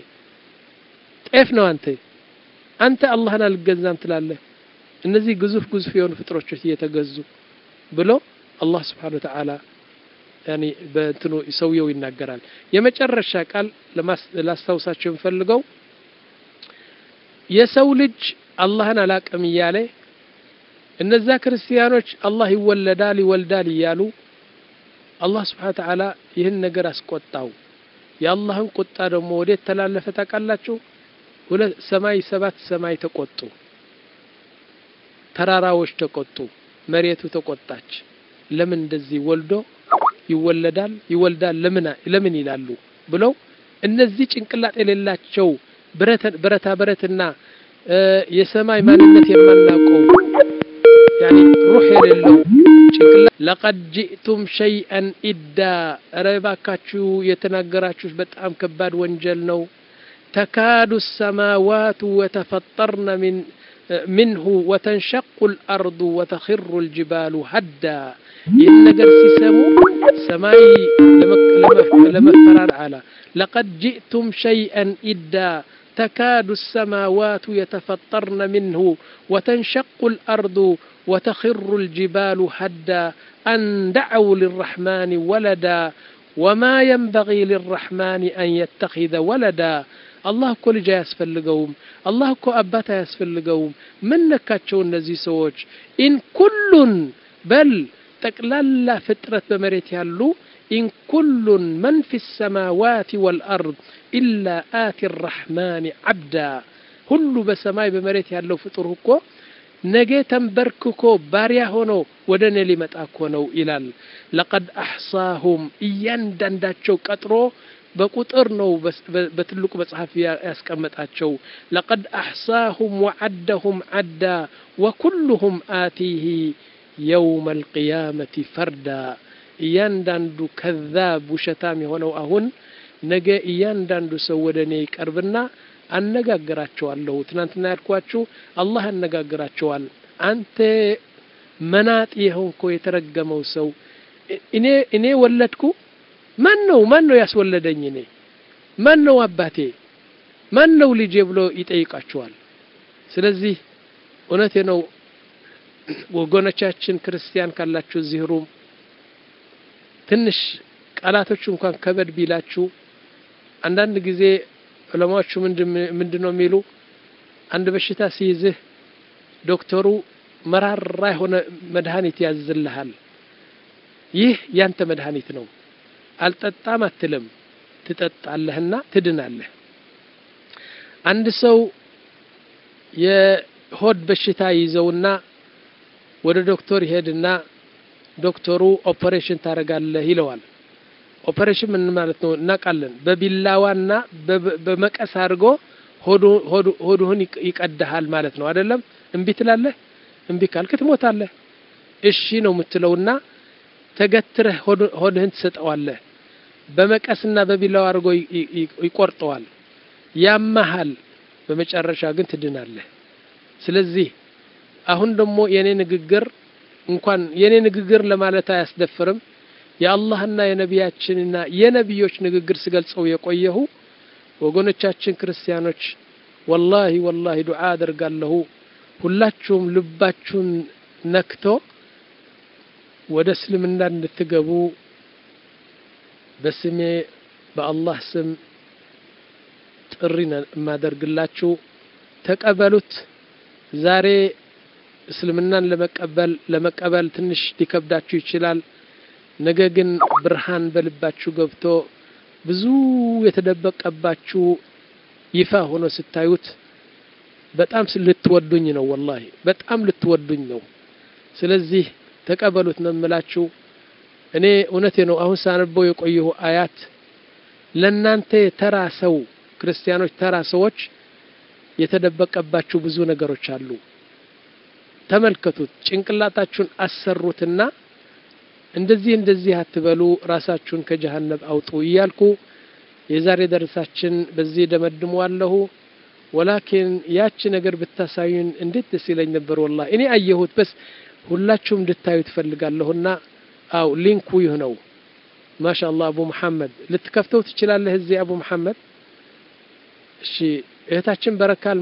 ጤፍ ነው አንተ አንተ አላህን አልገዛም ትላለህ እነዚህ ግዙፍ ግዙፍ የሆኑ ፍጥሮች እየተገዙ ብሎ አላህ Subhanahu Wa Ta'ala يعني በእንትኑ ሰውየው ይናገራል የመጨረሻ ቃል ለማስተዋወሳችሁ ፈልገው የሰው ልጅ አላህን አላቀም ይያለ እነዛ ክርስቲያኖች አላህ ይወለዳል ይወልዳል ይያሉ አላህ Subhanahu Wa Ta'ala ይህን ነገር አስቆጣው የአላህን ቁጣ ደግሞ ወደ ተላለፈ ታቃላችሁ ወለ ሰማይ ሰባት ሰማይ ተቆጡ ተራራዎች ተቆጡ መሬቱ ተቆጣች ለምን እንደዚህ ወልዶ ይወለዳል ይወልዳል ለምን ለምን ይላሉ ብለው እነዚህ ጭንቅላት የሌላቸው ብረታ ብረታ ብረትና የሰማይ ማንነት የማናውቀው يعني روح የሌለው ጭንቅላት لقد جئتم شيئا إدا ረባካችሁ የተናገራችሁ በጣም ከባድ ወንጀል ነው تكاد السماوات وتفطرن من منه وتنشق الأرض وتخر الجبال هدا ينجر سيسمو سماي لما فرار على لقد جئتم شيئا إدا تكاد السماوات يتفطرن منه وتنشق الأرض وتخر الجبال هدا أن دعوا للرحمن ولدا وما ينبغي للرحمن أن يتخذ ولدا الله كل جاي يسفلقوم الله كو أباتا يسفلقوم من نكاتشو النزي سووش إن كل بل تقلل فترة بمريت يالو إن كل من في السماوات والأرض إلا آتي الرحمن عبدا كل بسماي بمريت يالو فترهكو نجي تنبرككو باريا هونو ودن لمتاكونو إلال لقد أحصاهم إيان دنداتشو كترو بقطر نو بس بتلوك مصحف ياسكمطاچو لقد احصاهم وعدهم عدا وكلهم آتيه يوم القيامة فردا يانداندو كذاب وشتام هونو አሁን ነገ ያንዳንዱ ሰው ወደኔ ይቀርብና አነጋግራቸዋለሁ ትናንትና ያልኳችሁ አላህ አነጋግራቸዋል አንተ መናጥ ይሆንኮ የተረገመው ሰው እኔ እኔ ወለድኩ ማን ነው ማን ነው ያስወለደኝ እኔ ማን ነው አባቴ ማን ነው ልጄ ብሎ ይጠይቃቸዋል ስለዚህ እውነቴ ነው ወገኖቻችን ክርስቲያን ካላችሁ ዚህሩም ትንሽ ቃላቶች እንኳን ከበድ ቢላችሁ አንዳንድ ጊዜ ዑለማዎቹ ምንድነው የሚሉ አንድ በሽታ ሲይዝህ ዶክተሩ መራራ የሆነ መድኃኒት ያዝልሃል ይህ ያንተ መድኃኒት ነው አልጠጣም አትልም ትጠጣለህና ትድናለህ አንድ ሰው የሆድ በሽታ ይዘውና ወደ ዶክተር ይሄድና ዶክተሩ ኦፐሬሽን ታረጋለህ ይለዋል። ኦፐሬሽን ምን ማለት ነው እናቃለን። በቢላዋና በመቀስ አድርጎ ሆዱ ሆዱ ሆዱን ይቀዳሃል ማለት ነው አይደለም? እምቢ ትላለህ? እምቢ ካልክ ትሞታለህ። እሺ ነው የምትለውና ተገትረህ ሆድህን ትሰጠዋለህ። በመቀስና በቢላዋ አድርጎ ይቆርጠዋል። ያማሃል። በመጨረሻ ግን ትድናለህ። ስለዚህ አሁን ደግሞ የኔ ንግግር እንኳን የኔ ንግግር ለማለት አያስደፍርም። የአላህና የነቢያችንና የነቢዮች ንግግር ሲገልጸው የቆየሁ ወገኖቻችን ክርስቲያኖች ወላሂ ወላሂ ዱዓ አደርጋለሁ ሁላችሁም ልባችሁን ነክቶ ወደ እስልምና እንድትገቡ በስሜ በአላህ ስም ጥሪና ማደርግላችሁ ተቀበሉት። ዛሬ እስልምናን ለመቀበል ለመቀበል ትንሽ ሊከብዳችሁ ይችላል። ነገ ግን ብርሃን በልባችሁ ገብቶ ብዙ የተደበቀባችሁ ይፋ ሆኖ ስታዩት በጣም ልትወዱኝ ነው። ወላሂ በጣም ልትወዱኝ ነው። ስለዚህ ተቀበሉት ነው የምላችሁ። እኔ እውነቴ ነው። አሁን ሳነበው የቆየው አያት ለናንተ ተራ ሰው ክርስቲያኖች ተራ ሰዎች የተደበቀባችሁ ብዙ ነገሮች አሉ። ተመልከቱት። ጭንቅላታችሁን አሰሩትና እንደዚህ እንደዚህ አትበሉ ራሳችሁን ከጀሃነም አውጡ እያልኩ የዛሬ ደርሳችን በዚህ ደመድመዋለሁ። ወላኪን ያቺ ነገር ብታሳዩን እንዴት ደስ ይለኝ ነበር والله እኔ አየሁት በስ ሁላችሁም እንድታዩት ፈልጋለሁና አው ሊንኩ ይሁነው ማሻአላህ አቡ መሐመድ ልትከፍተው ትችላለህ እዚህ አቡ መሐመድ እሺ እህታችን በረካል